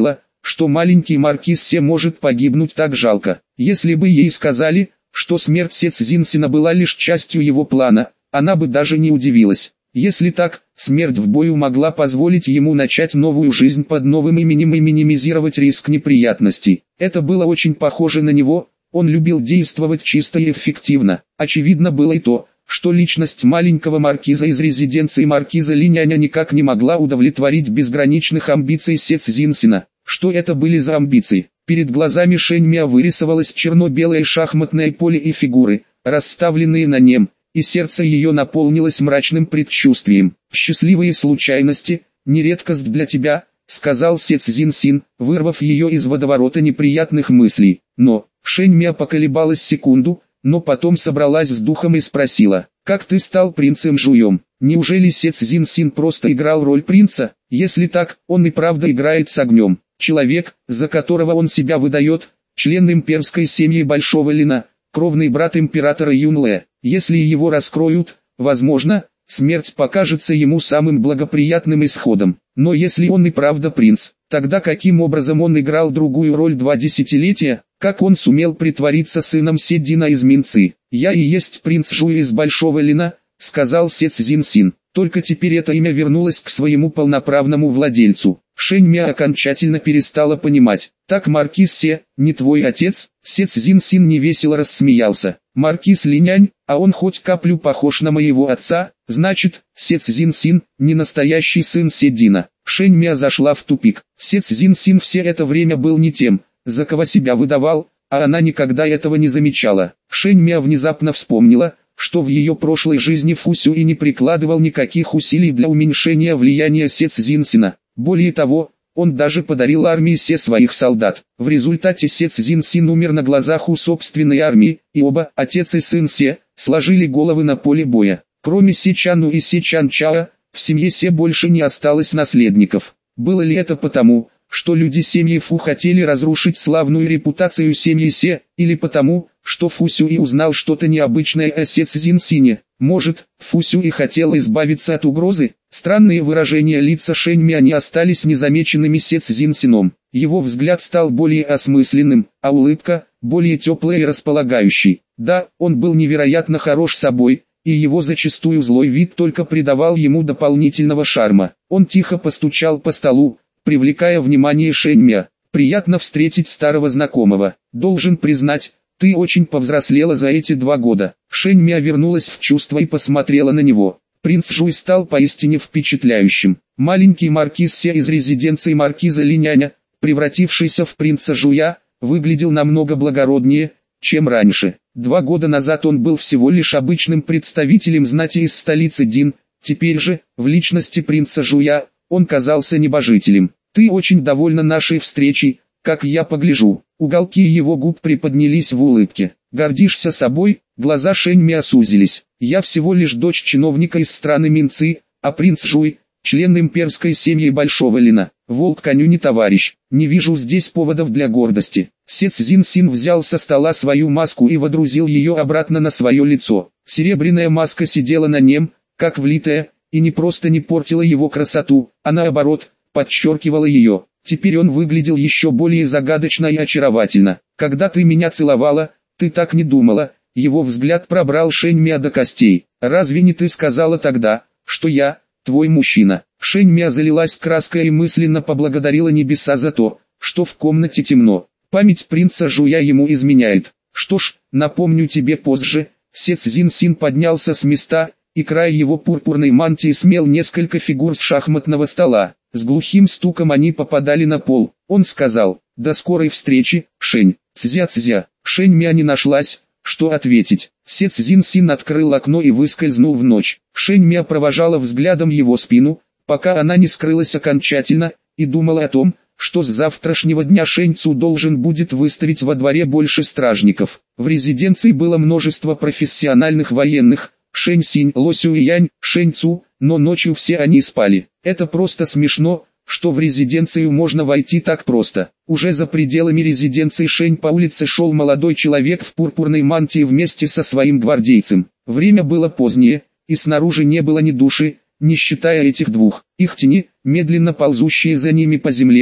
что маленький маркиз Се может погибнуть так жалко. Если бы ей сказали, что смерть Се Цзиньсина была лишь частью его плана, она бы даже не удивилась. Если так, смерть в бою могла позволить ему начать новую жизнь под новым именем и минимизировать риск неприятностей. Это было очень похоже на него, он любил действовать чисто и эффективно. Очевидно было и то, что личность маленького маркиза из резиденции маркиза Линяня никак не могла удовлетворить безграничных амбиций Се Цзиньсина. Что это были за амбиции? Перед глазами Шэнь Миа вырисовалось черно-белое шахматное поле и фигуры, расставленные на нем, и сердце ее наполнилось мрачным предчувствием. «Счастливые случайности, не редкость для тебя», — сказал Се Цзиньсин, вырвав ее из водоворота неприятных мыслей. Но, Шэнь Миа поколебалась секунду, но потом собралась с духом и спросила: «Как ты стал принцем Жуем? Неужели Се Цзиньсин просто играл роль принца? Если так, он и правда играет с огнем. Человек, за которого он себя выдает, член имперской семьи Большого Лина, кровный брат императора Юнле. Если его раскроют, возможно, смерть покажется ему самым благоприятным исходом. Но если он и правда принц, тогда каким образом он играл другую роль два десятилетия? Как он сумел притвориться сыном Се Дина из Минцы? Я и есть принц Жуй из Большого Лина», — сказал Се Цзиньсин. Только теперь это имя вернулось к своему полноправному владельцу. Шэнь Миа окончательно перестала понимать. «Так маркиз Се, не твой отец?» Се Цзиньсин невесело рассмеялся. «Маркиз Линянь, а он хоть каплю похож на моего отца, значит, Се Цзиньсин, не настоящий сын Се Дина». Шэнь Миа зашла в тупик. Се Цзиньсин все это время был не тем, за кого себя выдавал, а она никогда этого не замечала. Шэнь Миа внезапно вспомнила, что в ее прошлой жизни Фу Сюй не прикладывал никаких усилий для уменьшения влияния Се Цзиньсина. Более того, он даже подарил армии Се своих солдат. В результате Се Цзиньсин умер на глазах у собственной армии, и оба, отец и сын Се, сложили головы на поле боя. Кроме Се Чану и Се Чан Чао, в семье Се больше не осталось наследников. Было ли это потому, что люди семьи Фу хотели разрушить славную репутацию семьи Се, или потому, что Фу Сюй узнал что-то необычное о Се Цзиньсине? Может, Фу Сюй хотел избавиться от угрозы? Странные выражения лица Шэнь Миа не остались незамеченными Се Цзиньсином. Его взгляд стал более осмысленным, а улыбка – более теплой и располагающей. Да, он был невероятно хорош собой, и его зачастую злой вид только придавал ему дополнительного шарма. Он тихо постучал по столу, привлекая внимание Шэнь Миа. «Приятно встретить старого знакомого. Должен признать, ты очень повзрослела за эти два года». Шэнь Миа вернулась в чувство и посмотрела на него. Принц Жуй стал поистине впечатляющим. Маленький маркиз Се из резиденции маркиза Линяня, превратившийся в принца Жуя, выглядел намного благороднее, чем раньше. Два года назад он был всего лишь обычным представителем знати из столицы Дин, теперь же, в личности принца Жуя, он казался небожителем. «Ты очень довольна нашей встречей, как я погляжу». Уголки его губ приподнялись в улыбке. «Гордишься собой?» Глаза Шэнь Миа сузились. «Я всего лишь дочь чиновника из страны Минцы, а принц Жуй – член имперской семьи Большого Лина. Волк коню не товарищ. Не вижу здесь поводов для гордости». Се Цзиньсин взял со стола свою маску и водрузил ее обратно на свое лицо. Серебряная маска сидела на нем, как влитая, и не просто не портила его красоту, а наоборот, подчеркивала ее. Теперь он выглядел еще более загадочно и очаровательно. «Когда ты меня целовала, ты так не думала». Его взгляд пробрал Шэнь Миа до костей. «Разве не ты сказала тогда, что я, твой мужчина?» Шэнь Миа залилась краской и мысленно поблагодарила небеса за то, что в комнате темно. Память принца Жуя ему изменяет. «Что ж, напомню тебе позже». Се Цзиньсин поднялся с места, и край его пурпурной мантии смел несколько фигур с шахматного стола. С глухим стуком они попадали на пол. Он сказал: «До скорой встречи, Шэнь». «Цзя-цзя». Шэнь Миа не нашлась, что ответить. Се Цзиньсин открыл окно и выскользнул в ночь. Шэнь Миа провожала взглядом его спину, пока она не скрылась окончательно, и думала о том, что с завтрашнего дня Шэнь Цу должен будет выставить во дворе больше стражников. В резиденции было множество профессиональных военных, Шэнь Синь, Ло Сюй-Янь, Шэнь Цу, но ночью все они спали. Это просто смешно, что в резиденцию можно войти так просто. Уже за пределами резиденции Шэнь по улице шел молодой человек в пурпурной мантии вместе со своим гвардейцем. Время было позднее, и снаружи не было ни души, не считая этих двух. Их тени, медленно ползущие за ними по земле,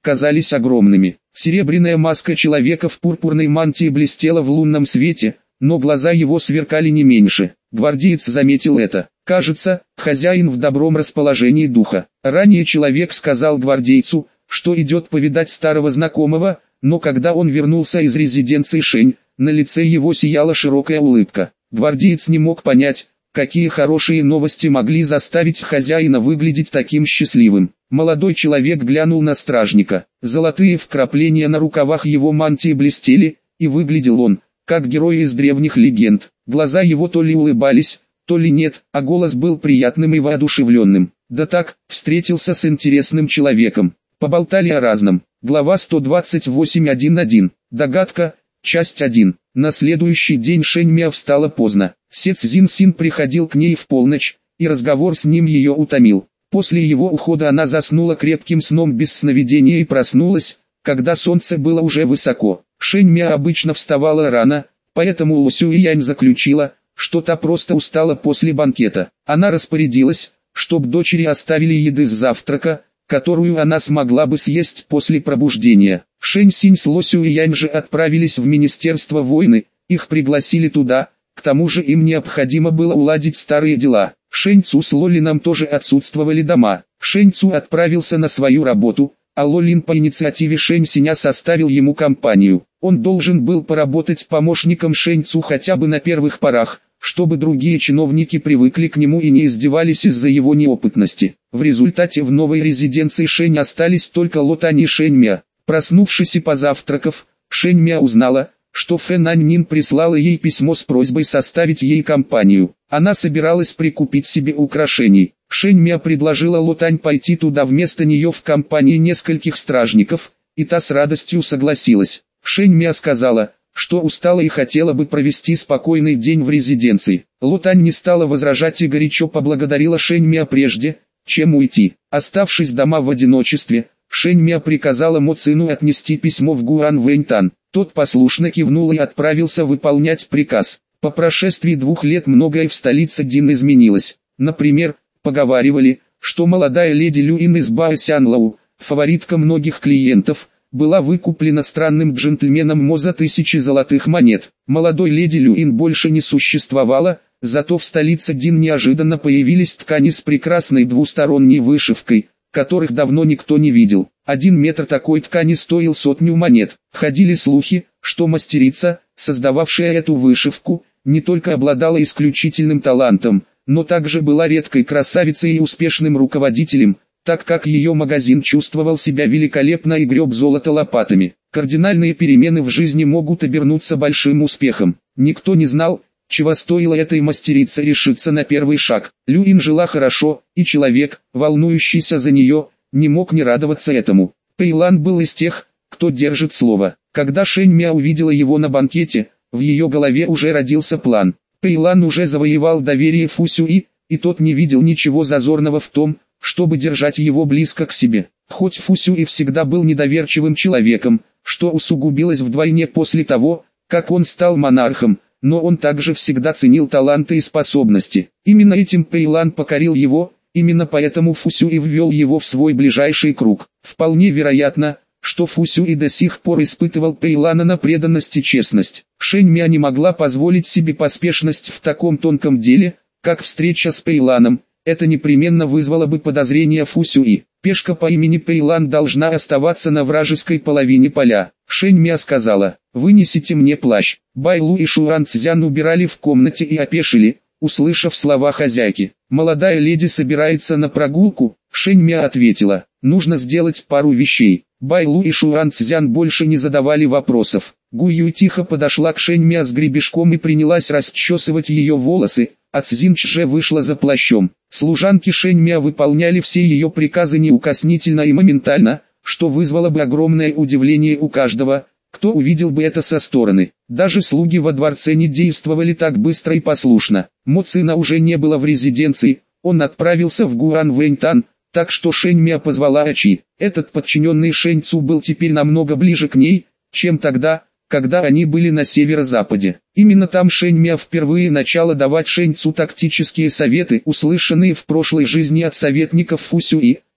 казались огромными. Серебряная маска человека в пурпурной мантии блестела в лунном свете, но глаза его сверкали не меньше. Гвардеец заметил это. Кажется, хозяин в добром расположении духа. Ранее человек сказал гвардейцу, что идет повидать старого знакомого, но когда он вернулся из резиденции Шень, на лице его сияла широкая улыбка. Гвардеец не мог понять, какие хорошие новости могли заставить хозяина выглядеть таким счастливым. Молодой человек глянул на стражника. Золотые вкрапления на рукавах его мантии блестели, и выглядел он, как герой из древних легенд. Глаза его то ли улыбались, то ли нет, а голос был приятным и воодушевленным. Да так, встретился с интересным человеком. Поболтали о разном. Глава сто двадцать восемь точка один точка один. Догадка, часть один. На следующий день Шэньмя встала поздно. Се Цзиньсин приходил к ней в полночь, и разговор с ним ее утомил. После его ухода она заснула крепким сном без сновидения и проснулась, когда солнце было уже высоко. Шэньмя обычно вставала рано, поэтому Лу Сюэянь заключила, что та просто устала после банкета. Она распорядилась, чтоб дочери оставили еды с завтрака, которую она смогла бы съесть после пробуждения. Шэнь Синь с Лу Сюэянь же отправились в Министерство войны, их пригласили туда, к тому же им необходимо было уладить старые дела. Шэнь Цу с Лолином тоже отсутствовали дома. Шэнь Цу отправился на свою работу, а Лолин по инициативе Шэнь Синя составил ему компанию. Он должен был поработать помощником Шэнь Цу хотя бы на первых порах, чтобы другие чиновники привыкли к нему и не издевались из-за его неопытности. В результате в новой резиденции Шэнь остались только Ло Тань и Шэнь Мя. Проснувшись и позавтракав, Шэнь Мя узнала, что Фэн Аньнин прислала ей письмо с просьбой составить ей компанию. Она собиралась прикупить себе украшений. Шэнь Мя предложила Ло Тань пойти туда вместо нее в компании нескольких стражников, и та с радостью согласилась. Шэнь Мя сказала, что устала и хотела бы провести спокойный день в резиденции. Ло Тань не стала возражать и горячо поблагодарила Шэнь Мя прежде, чем уйти. Оставшись дома в одиночестве, Шэнь Мя приказала Мо Цину отнести письмо в Гуан Вэньтан. Тот послушно кивнул и отправился выполнять приказ. По прошествии двух лет многое в столице Дин изменилось. Например, поговаривали, что молодая леди Люин из Бао Сянлоу, фаворитка многих клиентов, была выкуплена странным джентльменом Мо за тысячи золотых монет. Молодой леди Люин больше не существовало, зато в столице Дин неожиданно появились ткани с прекрасной двусторонней вышивкой, которых давно никто не видел. Один метр такой ткани стоил сотню монет. Ходили слухи, что мастерица, создававшая эту вышивку, не только обладала исключительным талантом, но также была редкой красавицей и успешным руководителем, так как ее магазин чувствовал себя великолепно и греб золото лопатами. Кардинальные перемены в жизни могут обернуться большим успехом. Никто не знал, чего стоило этой мастерице решиться на первый шаг. Люин жила хорошо, и человек, волнующийся за нее, не мог не радоваться этому. Пэйлан был из тех, кто держит слово. Когда Шэнь Мя увидела его на банкете, в ее голове уже родился план. Пэйлан уже завоевал доверие Фу Сюи, и тот не видел ничего зазорного в том, чтобы держать его близко к себе. Хоть Фу Сюи всегда был недоверчивым человеком, что усугубилось вдвойне после того, как он стал монархом, но он также всегда ценил таланты и способности. Именно этим Пэйлан покорил его, именно поэтому Фу Сюи ввел его в свой ближайший круг. Вполне вероятно, что Фу Сюи до сих пор испытывал Пэйлана на преданность и честность. Шэнь Мя не могла позволить себе поспешность в таком тонком деле, как встреча с Пэйланом. Это непременно вызвало бы подозрения Фу Сюи. Пешка по имени Пэйлан должна оставаться на вражеской половине поля. Шэнь Мя сказала: «Вынесите мне плащ». Байлу и Шуан Цзян убирали в комнате и опешили, услышав слова хозяйки. «Молодая леди собирается на прогулку?» Шэнь Мя ответила: «Нужно сделать пару вещей». Байлу и Шуан Цзян больше не задавали вопросов. Гу Юй тихо подошла к Шэнь Мя с гребешком и принялась расчесывать ее волосы, а Цзин Чже вышла за плащом. Служанки Шэнь Мя выполняли все ее приказы неукоснительно и моментально, что вызвало бы огромное удивление у каждого, кто увидел бы это со стороны. Даже слуги во дворце не действовали так быстро и послушно. Мо Цина уже не было в резиденции, он отправился в Гуан Вэньтан, так что Шэнь Мя позвала Ачи. Этот подчиненный Шэнь Цу был теперь намного ближе к ней, чем тогда, когда они были на северо-западе. Именно там Шэнь Мя впервые начала давать Шэнь Цу тактические советы, услышанные в прошлой жизни от советников Фу Сюи,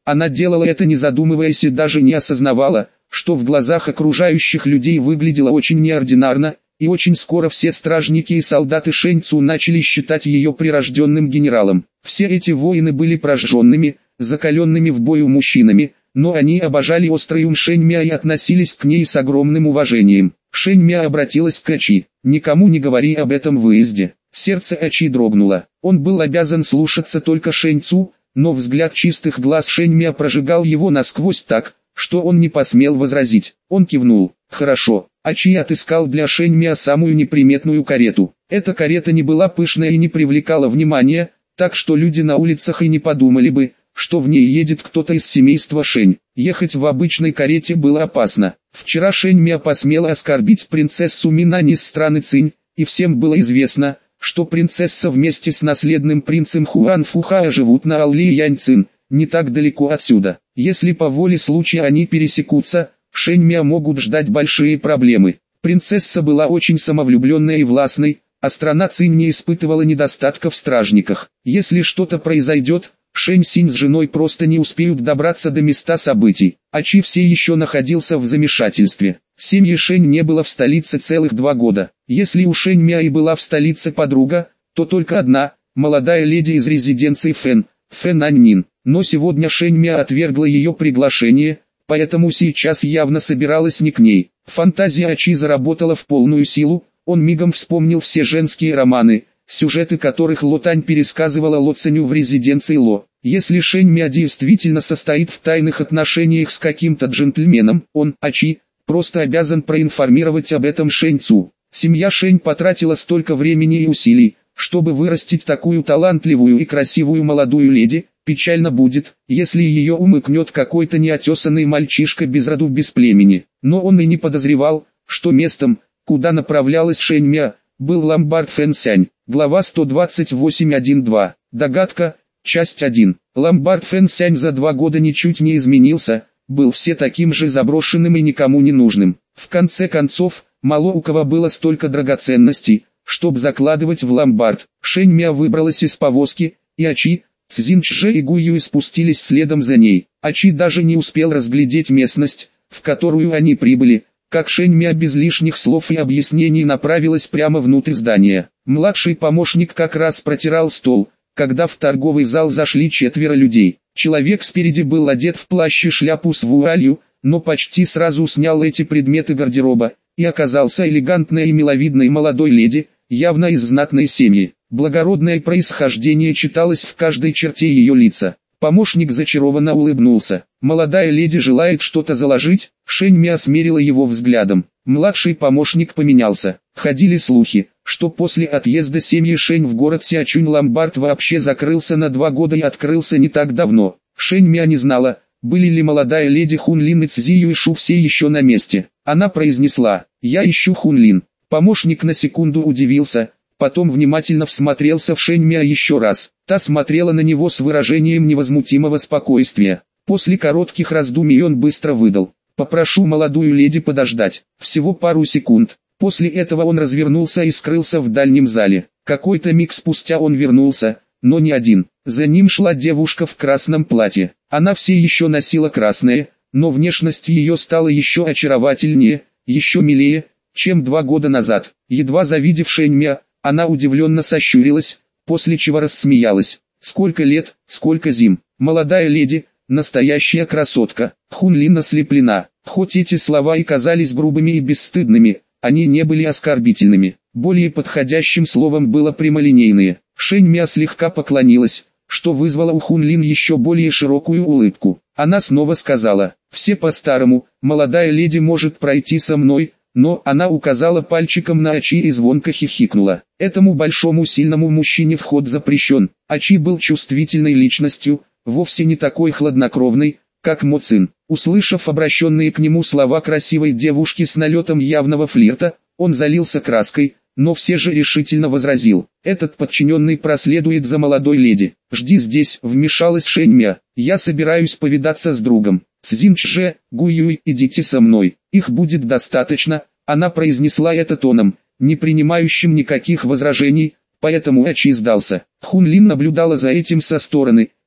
Она делала это не задумываясь и даже не осознавала, что в глазах окружающих людей выглядело очень неординарно, и очень скоро все стражники и солдаты Шэньцу начали считать ее прирожденным генералом. Все эти воины были прожженными, закаленными в бою мужчинами, но они обожали острый ум Шэньмя и относились к ней с огромным уважением. Шэньмя обратилась к Ачи: «Никому не говори об этом выезде». Сердце Ачи дрогнуло. Он был обязан слушаться только Шэньцу, но взгляд чистых глаз Шэньмя прожигал его насквозь так, что он не посмел возразить. Он кивнул. «Хорошо». Ачи отыскал для Шэньмя самую неприметную карету. Эта карета не была пышная и не привлекала внимания, так что люди на улицах и не подумали бы, что в ней едет кто-то из семейства Шэнь. Ехать в обычной карете было опасно. Вчера Шэньмя посмела оскорбить принцессу Минань из страны Цинь, и всем было известно, что принцесса вместе с наследным принцем Хуан Фухая живут на Алле Яньцин, не так далеко отсюда. Если по воле случая они пересекутся, Шэньмя могут ждать большие проблемы. Принцесса была очень самовлюбленной и властной, а страна Цинь не испытывала недостатка в стражниках. Если что-то произойдет, Шэнь Синь с женой просто не успеют добраться до места событий. Ачи все еще находился в замешательстве. Семьи Шэнь не было в столице целых два года. Если у Шэнь Мя и была в столице подруга, то только одна, молодая леди из резиденции Фэн, Фэн Аньнин. Но сегодня Шэнь Мя отвергла ее приглашение, поэтому сейчас явно собиралась не к ней. Фантазия Ачи заработала в полную силу, он мигом вспомнил все женские романы, сюжеты которых Ло Тань пересказывала Ло Ценю в резиденции Ло. Если Шэнь Мя действительно состоит в тайных отношениях с каким-то джентльменом, он, Ачи, просто обязан проинформировать об этом Шэнь Цу. Семья Шэнь потратила столько времени и усилий, чтобы вырастить такую талантливую и красивую молодую леди. Печально будет, если ее умыкнет какой-то неотесанный мальчишка без роду без племени. Но он и не подозревал, что местом, куда направлялась Шэнь Мя, был ломбард Фэн Сянь. Глава сто двадцать восемь точка один точка два. Догадка. Часть один. Ломбард Фэн Сянь за два года ничуть не изменился, был все таким же заброшенным и никому не нужным. В конце концов, мало у кого было столько драгоценностей, чтобы закладывать в ломбард. Шэнь Мя выбралась из повозки, и Ачи, Цзин Чжэ и Гу Юй спустились следом за ней. Ачи даже не успел разглядеть местность, в которую они прибыли, как Шэнь Мя без лишних слов и объяснений направилась прямо внутрь здания. Младший помощник как раз протирал стол, когда в торговый зал зашли четверо людей. Человек спереди был одет в плащ и шляпу с вуалью, но почти сразу снял эти предметы гардероба, и оказался элегантной и миловидной молодой леди, явно из знатной семьи. Благородное происхождение читалось в каждой черте ее лица. Помощник зачарованно улыбнулся. «Молодая леди желает что-то заложить?» Шэнь Мя смерила его взглядом. Младший помощник поменялся. Ходили слухи, что после отъезда семьи Шэнь в город Сячунь ломбард вообще закрылся на два года и открылся не так давно. Шэнь Мя не знала, были ли молодая леди Хунлин и Цзи Юйшу все еще на месте. Она произнесла: «Я ищу Хунлин». Помощник на секунду удивился, потом внимательно всмотрелся в Шэнь Мя еще раз. Та смотрела на него с выражением невозмутимого спокойствия. После коротких раздумий он быстро выдал: «Попрошу молодую леди подождать, всего пару секунд». После этого он развернулся и скрылся в дальнем зале. Какой-то миг спустя он вернулся, но не один. За ним шла девушка в красном платье. Она все еще носила красное, но внешность ее стала еще очаровательнее, еще милее, чем два года назад. Едва завидев Шэнь Мя, она удивленно сощурилась, после чего рассмеялась. «Сколько лет, сколько зим! Молодая леди, настоящая красотка!» Хунлин ослеплена. Хоть эти слова и казались грубыми и бесстыдными, они не были оскорбительными. Более подходящим словом было прямолинейные. Шэнь Мя слегка поклонилась, что вызвало у Хунлин еще более широкую улыбку. Она снова сказала: «Все по-старому, молодая леди может пройти со мной», но она указала пальчиком на Ачи и звонко хихикнула. Этому большому сильному мужчине вход запрещен. Ачи был чувствительной личностью, вовсе не такой хладнокровной, как Мо Цин. Услышав обращенные к нему слова красивой девушки с налетом явного флирта, он залился краской, но все же решительно возразил: «Этот подчиненный проследует за молодой леди». «Жди здесь», — вмешалась Шэнь Мя. «Я собираюсь повидаться с другом. Цзин Чжэ, Гу Юй, идите со мной. Их будет достаточно». Она произнесла это тоном, не принимающим никаких возражений, поэтому Ачи сдался. Хунлин наблюдала за этим со стороны,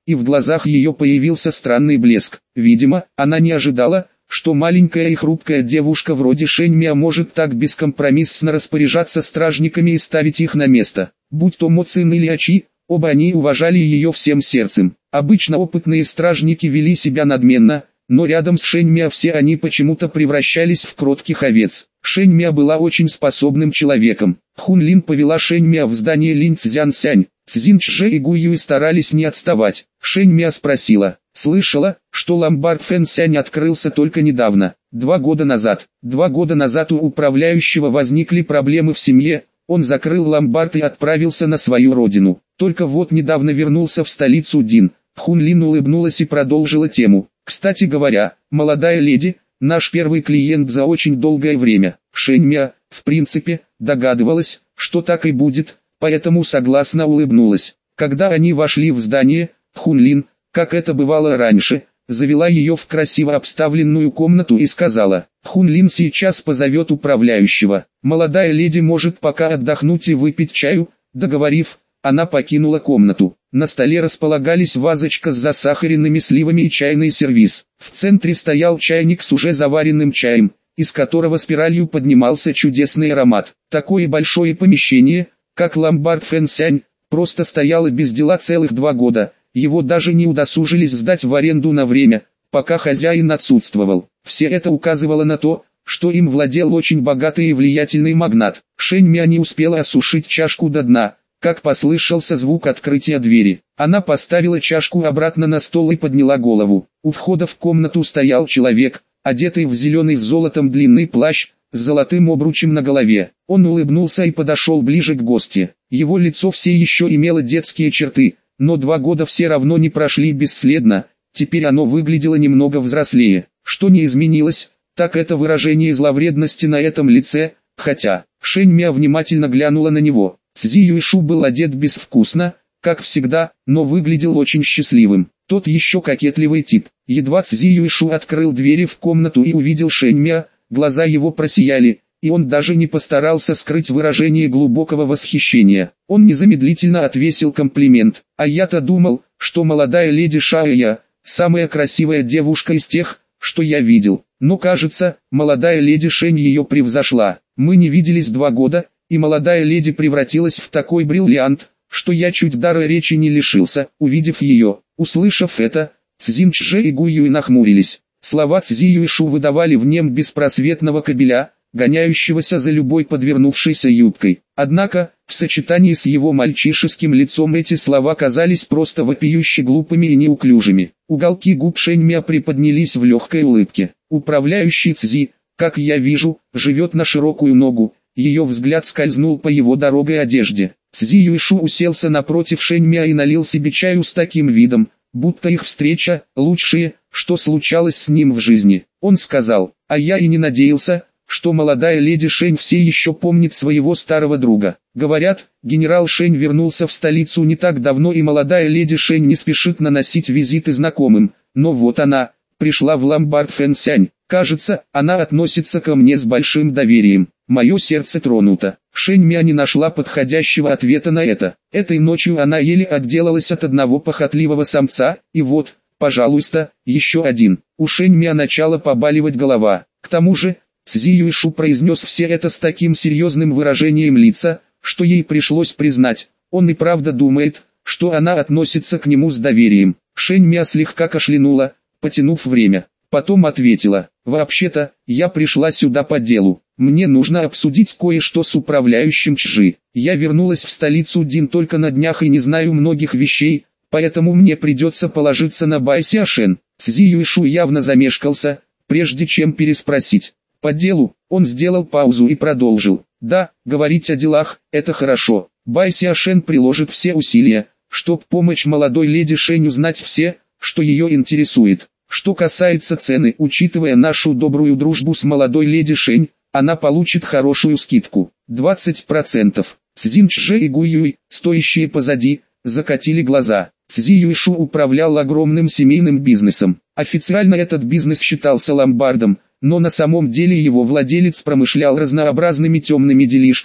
и в глазах ее появился странный блеск. Видимо, она не ожидала, что маленькая и хрупкая девушка вроде Шэньмя может так бескомпромиссно распоряжаться стражниками и ставить их на место. Будь то Мо Цин или Ачи, оба они уважали ее всем сердцем. Обычно опытные стражники вели себя надменно, но рядом с Шэньмя все они почему-то превращались в кротких овец. Шэньмя была очень способным человеком. Хун Лин повела Шэньмя в здание Линь Цзянсянь. Цзин Чжэ и Гу Юй старались не отставать. Шэньмя спросила: «Слышала, что ломбард Фэнсянь открылся только недавно, два года назад. Два года назад у управляющего возникли проблемы в семье, он закрыл ломбард и отправился на свою родину. Только вот недавно вернулся в столицу Дин». Хун Лин улыбнулась и продолжила тему. «Кстати говоря, молодая леди, наш первый клиент за очень долгое время». Шэньмя, в принципе, догадывалась, что так и будет, поэтому согласно улыбнулась. Когда они вошли в здание, Хун Лин, как это бывало раньше, завела ее в красиво обставленную комнату и сказала: «Хун Лин сейчас позовет управляющего. Молодая леди может пока отдохнуть и выпить чаю». Договорив, она покинула комнату. На столе располагались вазочка с засахаренными сливами и чайный сервиз. В центре стоял чайник с уже заваренным чаем, из которого спиралью поднимался чудесный аромат. Такое большое помещение, как ломбард Фэнсянь, просто стояло без дела целых два года. Его даже не удосужились сдать в аренду на время, пока хозяин отсутствовал. Все это указывало на то, что им владел очень богатый и влиятельный магнат. Шэньмя не успела осушить чашку до дна, как послышался звук открытия двери. Она поставила чашку обратно на стол и подняла голову. У входа в комнату стоял человек, одетый в зеленый с золотом длинный плащ, с золотым обручем на голове. Он улыбнулся и подошел ближе к гостье. Его лицо все еще имело детские черты, но два года все равно не прошли бесследно, теперь оно выглядело немного взрослее. Что не изменилось, так это выражение зловредности на этом лице, хотя Шэньмя внимательно глянула на него. Цзи Юйшу был одет безвкусно, как всегда, но выглядел очень счастливым. Тот еще кокетливый тип. Едва Цзи Юйшу открыл двери в комнату и увидел Шэньмя, глаза его просияли, и он даже не постарался скрыть выражение глубокого восхищения. Он незамедлительно отвесил комплимент. «А я-то думал, что молодая леди Шая – самая красивая девушка из тех, что я видел. Но кажется, молодая леди Шэнь ее превзошла. Мы не виделись два года, и молодая леди превратилась в такой бриллиант, что я чуть дара речи не лишился, увидев ее». Услышав это, Цзин Чжэ и Гу Юй нахмурились. Слова Цзи Юйшу выдавали в нем беспросветного кобеля, гоняющегося за любой подвернувшейся юбкой. Однако, в сочетании с его мальчишеским лицом эти слова казались просто вопиюще глупыми и неуклюжими. Уголки губ Шэньмя приподнялись в легкой улыбке. «Управляющий Цзи, как я вижу, живет на широкую ногу». Ее взгляд скользнул по его дорогой одежде. Цзи Юйшу уселся напротив Шэньмя и налил себе чаю с таким видом, будто их встреча – лучшее, что случалось с ним в жизни. Он сказал: «А я и не надеялся, что молодая леди Шэнь все еще помнит своего старого друга. Говорят, генерал Шэнь вернулся в столицу не так давно, и молодая леди Шэнь не спешит наносить визиты знакомым, но вот она, пришла в ломбард Фэнсянь. Кажется, она относится ко мне с большим доверием. Мое сердце тронуто». Шэньмя не нашла подходящего ответа на это. Этой ночью она еле отделалась от одного похотливого самца, и вот, пожалуйста, еще один. У Шэньмя начала побаливать голова. К тому же, Цзи Юйшу произнес все это с таким серьезным выражением лица, что ей пришлось признать, он и правда думает, что она относится к нему с доверием. Шэньмя слегка кашлянула, потянув время. Потом ответила: «Вообще-то, я пришла сюда по делу. Мне нужно обсудить кое-что с управляющим Чжи. Я вернулась в столицу Дин только на днях и не знаю многих вещей, поэтому мне придется положиться на Бай Сяшен». Цзи Юйшу явно замешкался, прежде чем переспросить. «По делу?» Он сделал паузу и продолжил: «Да, говорить о делах – это хорошо. Бай Сяшен приложит все усилия, чтобы помочь молодой леди Шэнь узнать все, что ее интересует. Что касается цены, учитывая нашу добрую дружбу с молодой леди Шэнь, она получит хорошую скидку – двадцать процентов. Цзин Чжэ и Гу Юй, стоящие позади, закатили глаза. Цзи Юйшу управлял огромным семейным бизнесом. Официально этот бизнес считался ломбардом, но на самом деле его владелец промышлял разнообразными темными делишками,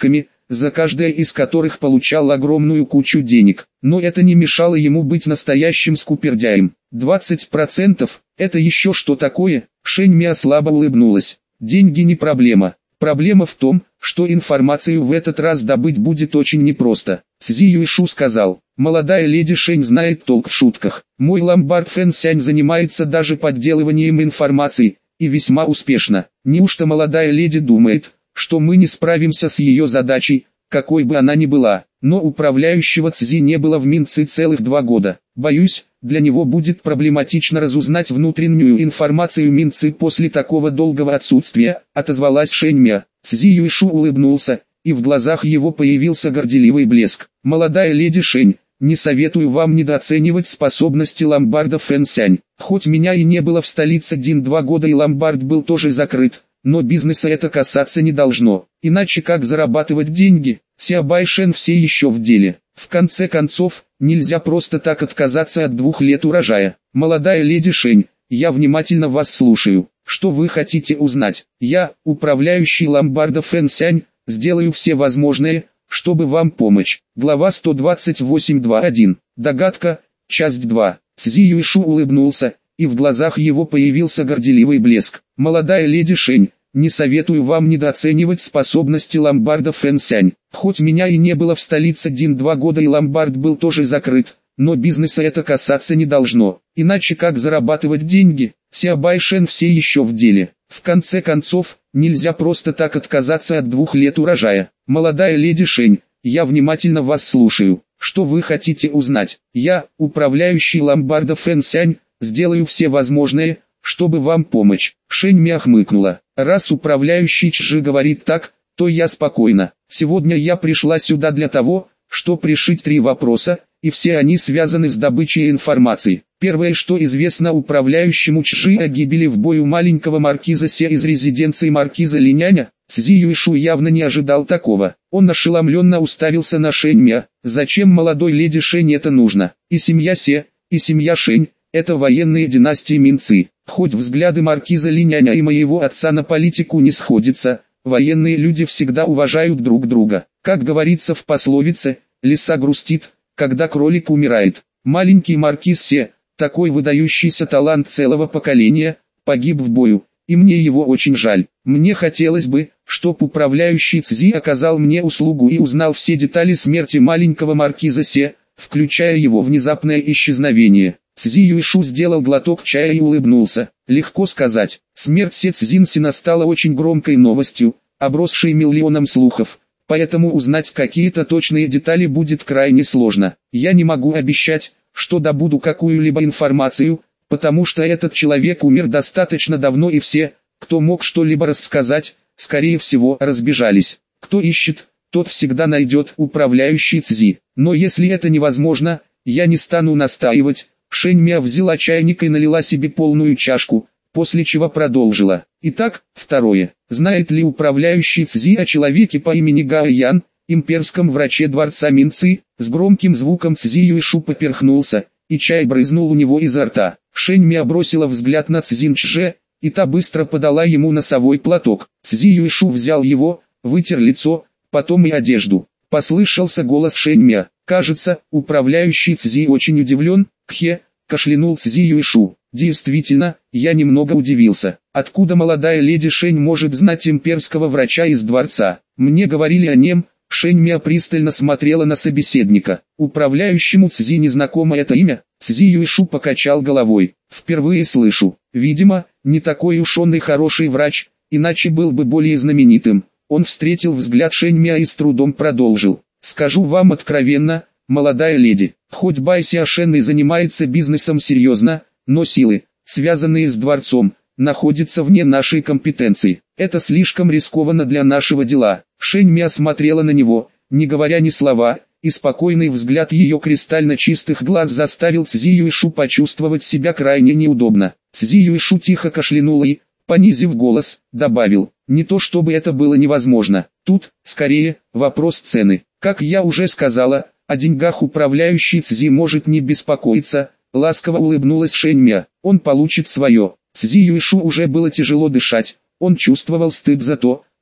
за каждое из которых получал огромную кучу денег. Но это не мешало ему быть настоящим скупердяем. двадцать процентов – это еще что такое? Шэнь Миа слабо улыбнулась. Деньги не проблема. Проблема в том, что информацию в этот раз добыть будет очень непросто. Цзи Юйшу сказал, молодая леди Шэнь знает толк в шутках. Мой ломбард Фэн Сянь занимается даже подделыванием информации, и весьма успешно. Неужто молодая леди думает, что мы не справимся с ее задачей, какой бы она ни была? Но управляющего Цзи не было в Минци целых два года. Боюсь, для него будет проблематично разузнать внутреннюю информацию Минци после такого долгого отсутствия, отозвалась Шэнь Миа. Цзи Юйшу улыбнулся, и в глазах его появился горделивый блеск. Молодая леди Шэнь, не советую вам недооценивать способности ломбарда Фэн Сянь. Хоть меня и не было в столице один-два года и ломбард был тоже закрыт, но бизнеса это касаться не должно. Иначе как зарабатывать деньги? Сяобай Шэн все еще в деле. В конце концов, нельзя просто так отказаться от двух лет урожая. Молодая леди Шэнь, я внимательно вас слушаю. Что вы хотите узнать? Я, управляющий ломбарда Фэн Сянь, сделаю все возможное, чтобы вам помочь. Глава сто двадцать восемь два один. Догадка, часть два. Цзи Юйшу улыбнулся, и в глазах его появился горделивый блеск. Молодая леди Шэнь, не советую вам недооценивать способности ломбарда Фэн Сянь. Хоть меня и не было в столице один-два года и ломбард был тоже закрыт, но бизнеса это касаться не должно. Иначе как зарабатывать деньги? Сяобай Шэн все еще в деле. В конце концов, нельзя просто так отказаться от двух лет урожая. Молодая леди Шэнь, я внимательно вас слушаю. Что вы хотите узнать? Я, управляющий ломбарда Фэн Сянь, сделаю все возможное, чтобы вам помочь. Шэнь Миа хмыкнула. Раз управляющий Чжи говорит так, то я спокойна. Сегодня я пришла сюда для того, чтобы решить три вопроса, и все они связаны с добычей информации. Первое, что известно управляющему Чжи о гибели в бою маленького маркиза Се из резиденции маркиза Линяня. Цзи Юйшу явно не ожидал такого. Он ошеломленно уставился на Шэнь Миа. Зачем молодой леди Шэнь это нужно? И семья Се, и семья Шэнь – это военные династии Минци. Хоть взгляды маркиза Линяня и моего отца на политику не сходятся, военные люди всегда уважают друг друга. Как говорится в пословице, лиса грустит, когда кролик умирает. Маленький маркиз Се, такой выдающийся талант целого поколения, погиб в бою, и мне его очень жаль. Мне хотелось бы, чтоб управляющий Цзи оказал мне услугу и узнал все детали смерти маленького маркиза Се, включая его внезапное исчезновение. Цзи Юйшу сделал глоток чая и улыбнулся. Легко сказать, смерть Се Цзиньсина стала очень громкой новостью, обросшей миллионом слухов, поэтому узнать какие-то точные детали будет крайне сложно. Я не могу обещать, что добуду какую-либо информацию, потому что этот человек умер достаточно давно и все, кто мог что-либо рассказать, скорее всего разбежались. Кто ищет, тот всегда найдет, управляющий Цзи. Но если это невозможно, я не стану настаивать. Шэнь Миа взяла чайник и налила себе полную чашку, после чего продолжила. Итак, второе. Знает ли управляющий Цзи о человеке по имени Гао Ян, имперском враче дворца Минци? С громким звуком Цзи Юйшу поперхнулся, и чай брызнул у него изо рта. Шэнь Миа бросила взгляд на Цзин Чже, и та быстро подала ему носовой платок. Цзи Юйшу взял его, вытер лицо, потом и одежду. Послышался голос Шэнь Миа. Кажется, управляющий Цзи очень удивлен. Кхе, кашлянул Цзи Юйшу. Действительно, я немного удивился. Откуда молодая леди Шэнь может знать имперского врача из дворца? Мне говорили о нем. Шэнь Миа пристально смотрела на собеседника. Управляющему Цзи незнакомо это имя? Цзи Юйшу покачал головой. Впервые слышу. Видимо, не такой уж он и хороший врач, иначе был бы более знаменитым. Он встретил взгляд Шэнь Миа и с трудом продолжил. Скажу вам откровенно, молодая леди, хоть Бай Сяошен и занимается бизнесом серьезно, но силы, связанные с дворцом, находятся вне нашей компетенции. Это слишком рискованно для нашего дела. Шэнь Миа смотрела на него, не говоря ни слова, и спокойный взгляд ее кристально чистых глаз заставил Цзи Юйшу почувствовать себя крайне неудобно. Цзи Юйшу тихо кашлянул и, понизив голос, добавил, не то чтобы это было невозможно, тут, скорее, вопрос цены. Как я уже сказала, о деньгах управляющий Цзи может не беспокоиться, ласково улыбнулась Шэнь Миа, он получит свое. Цзи Юйшу уже было тяжело дышать, он чувствовал стыд за то,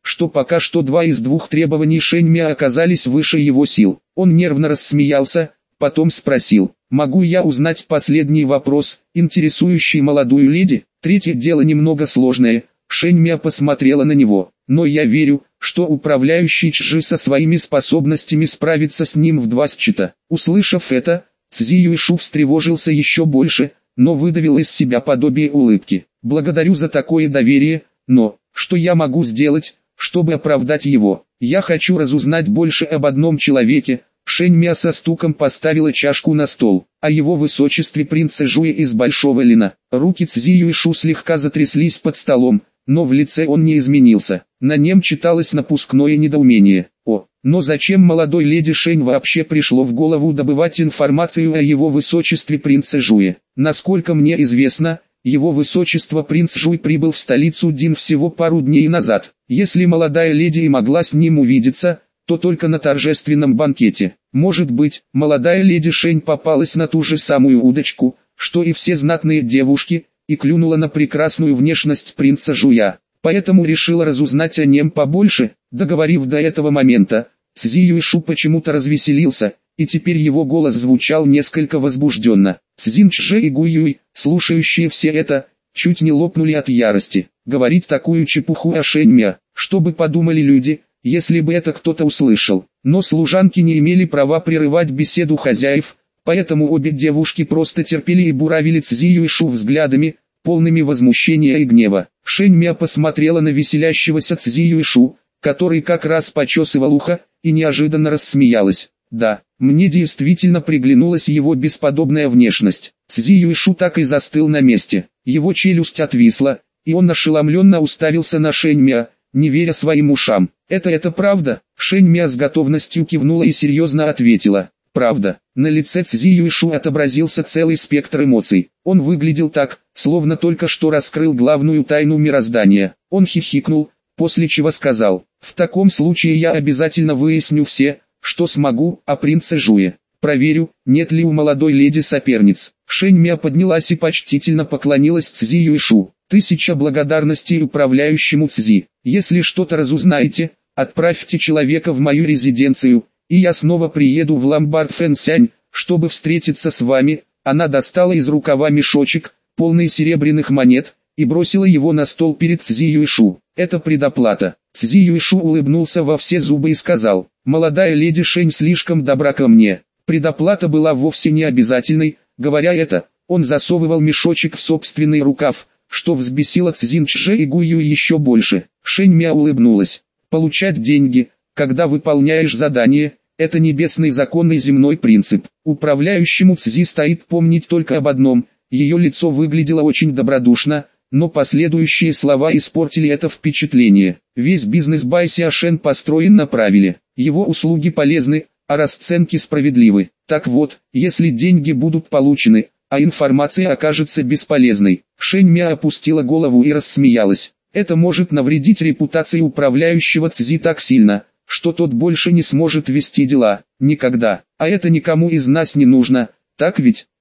что пока что два из двух требований Шэньмя оказались выше его сил. Он нервно рассмеялся, потом спросил: «Могу я узнать последний вопрос, интересующий молодую леди?» Третье дело немного сложное. Шэньмя посмотрела на него. «Но я верю, что управляющий Чжи со своими способностями справится с ним в два счета». Услышав это, Цзи Юйшу встревожился еще больше, но выдавил из себя подобие улыбки. «Благодарю за такое доверие, но что я могу сделать, чтобы оправдать его? Я хочу разузнать больше об одном человеке». Шэньмя со стуком поставила чашку на стол. «О его высочестве принце Жуе из Большого Лина». Руки Цзи Юйшу слегка затряслись под столом, но в лице он не изменился. На нем читалось напускное недоумение. О, но зачем молодой леди Шэнь вообще пришло в голову добывать информацию о его высочестве принце Жуе? Насколько мне известно, его высочество принц Жуй прибыл в столицу Дин всего пару дней назад. Если молодая леди и могла с ним увидеться, то только на торжественном банкете. Может быть, молодая леди Шэнь попалась на ту же самую удочку, что и все знатные девушки, и клюнула на прекрасную внешность принца Жуя, поэтому решила разузнать о нем побольше. Договорив до этого момента, Цзи Юйшу почему-то развеселился, и теперь его голос звучал несколько возбужденно. Цзин Чже и Гу Юй, слушающие все это, чуть не лопнули от ярости. Говорить такую чепуху о Шэньмя, что бы подумали люди, если бы это кто-то услышал. Но служанки не имели права прерывать беседу хозяев, поэтому обе девушки просто терпели и буравили Цзи Юйшу взглядами, полными возмущения и гнева. Шэньмя посмотрела на веселящегося Цзи Юйшу, который как раз почесывал ухо, и неожиданно рассмеялась. Да, мне действительно приглянулась его бесподобная внешность. Цзи Юйшу так и застыл на месте. Его челюсть отвисла, и он ошеломленно уставился на Шэньмя, не веря своим ушам. «Это это правда?» Шэньмя с готовностью кивнула и серьезно ответила: «Правда». На лице Цзи Юйшу отобразился целый спектр эмоций. Он выглядел так, словно только что раскрыл главную тайну мироздания. Он хихикнул, после чего сказал: «В таком случае я обязательно выясню все, что смогу, о принце Жуе. Проверю, нет ли у молодой леди соперниц». Шэньмя поднялась и почтительно поклонилась Цзи Юйшу. «Тысяча благодарностей управляющему Цзи. Если что-то разузнаете, отправьте человека в мою резиденцию, и я снова приеду в ломбард Фэнсянь, чтобы встретиться с вами». Она достала из рукава мешочек, полный серебряных монет, и бросила его на стол перед Цзи Юйшу. «Это предоплата». Цзи Юйшу улыбнулся во все зубы и сказал: «Молодая леди Шэнь слишком добра ко мне». Предоплата была вовсе не обязательной. Говоря это, он засовывал мешочек в собственный рукав, что взбесило Цзин Чже и Гу Юй еще больше. Шэньмя улыбнулась. «Получать деньги, когда выполняешь задание, это небесный закон и земной принцип». Управляющему Цзи стоит помнить только об одном: ее лицо выглядело очень добродушно, но последующие слова испортили это впечатление. Весь бизнес Бай Сяошен построен на правиле: его услуги полезны, а расценки справедливы. Так вот, если деньги будут получены, а информация окажется бесполезной. Шэньмя опустила голову и рассмеялась. Это может навредить репутации управляющего Цзи так сильно, что тот больше не сможет вести дела. Никогда. А это никому из нас не нужно, так ведь?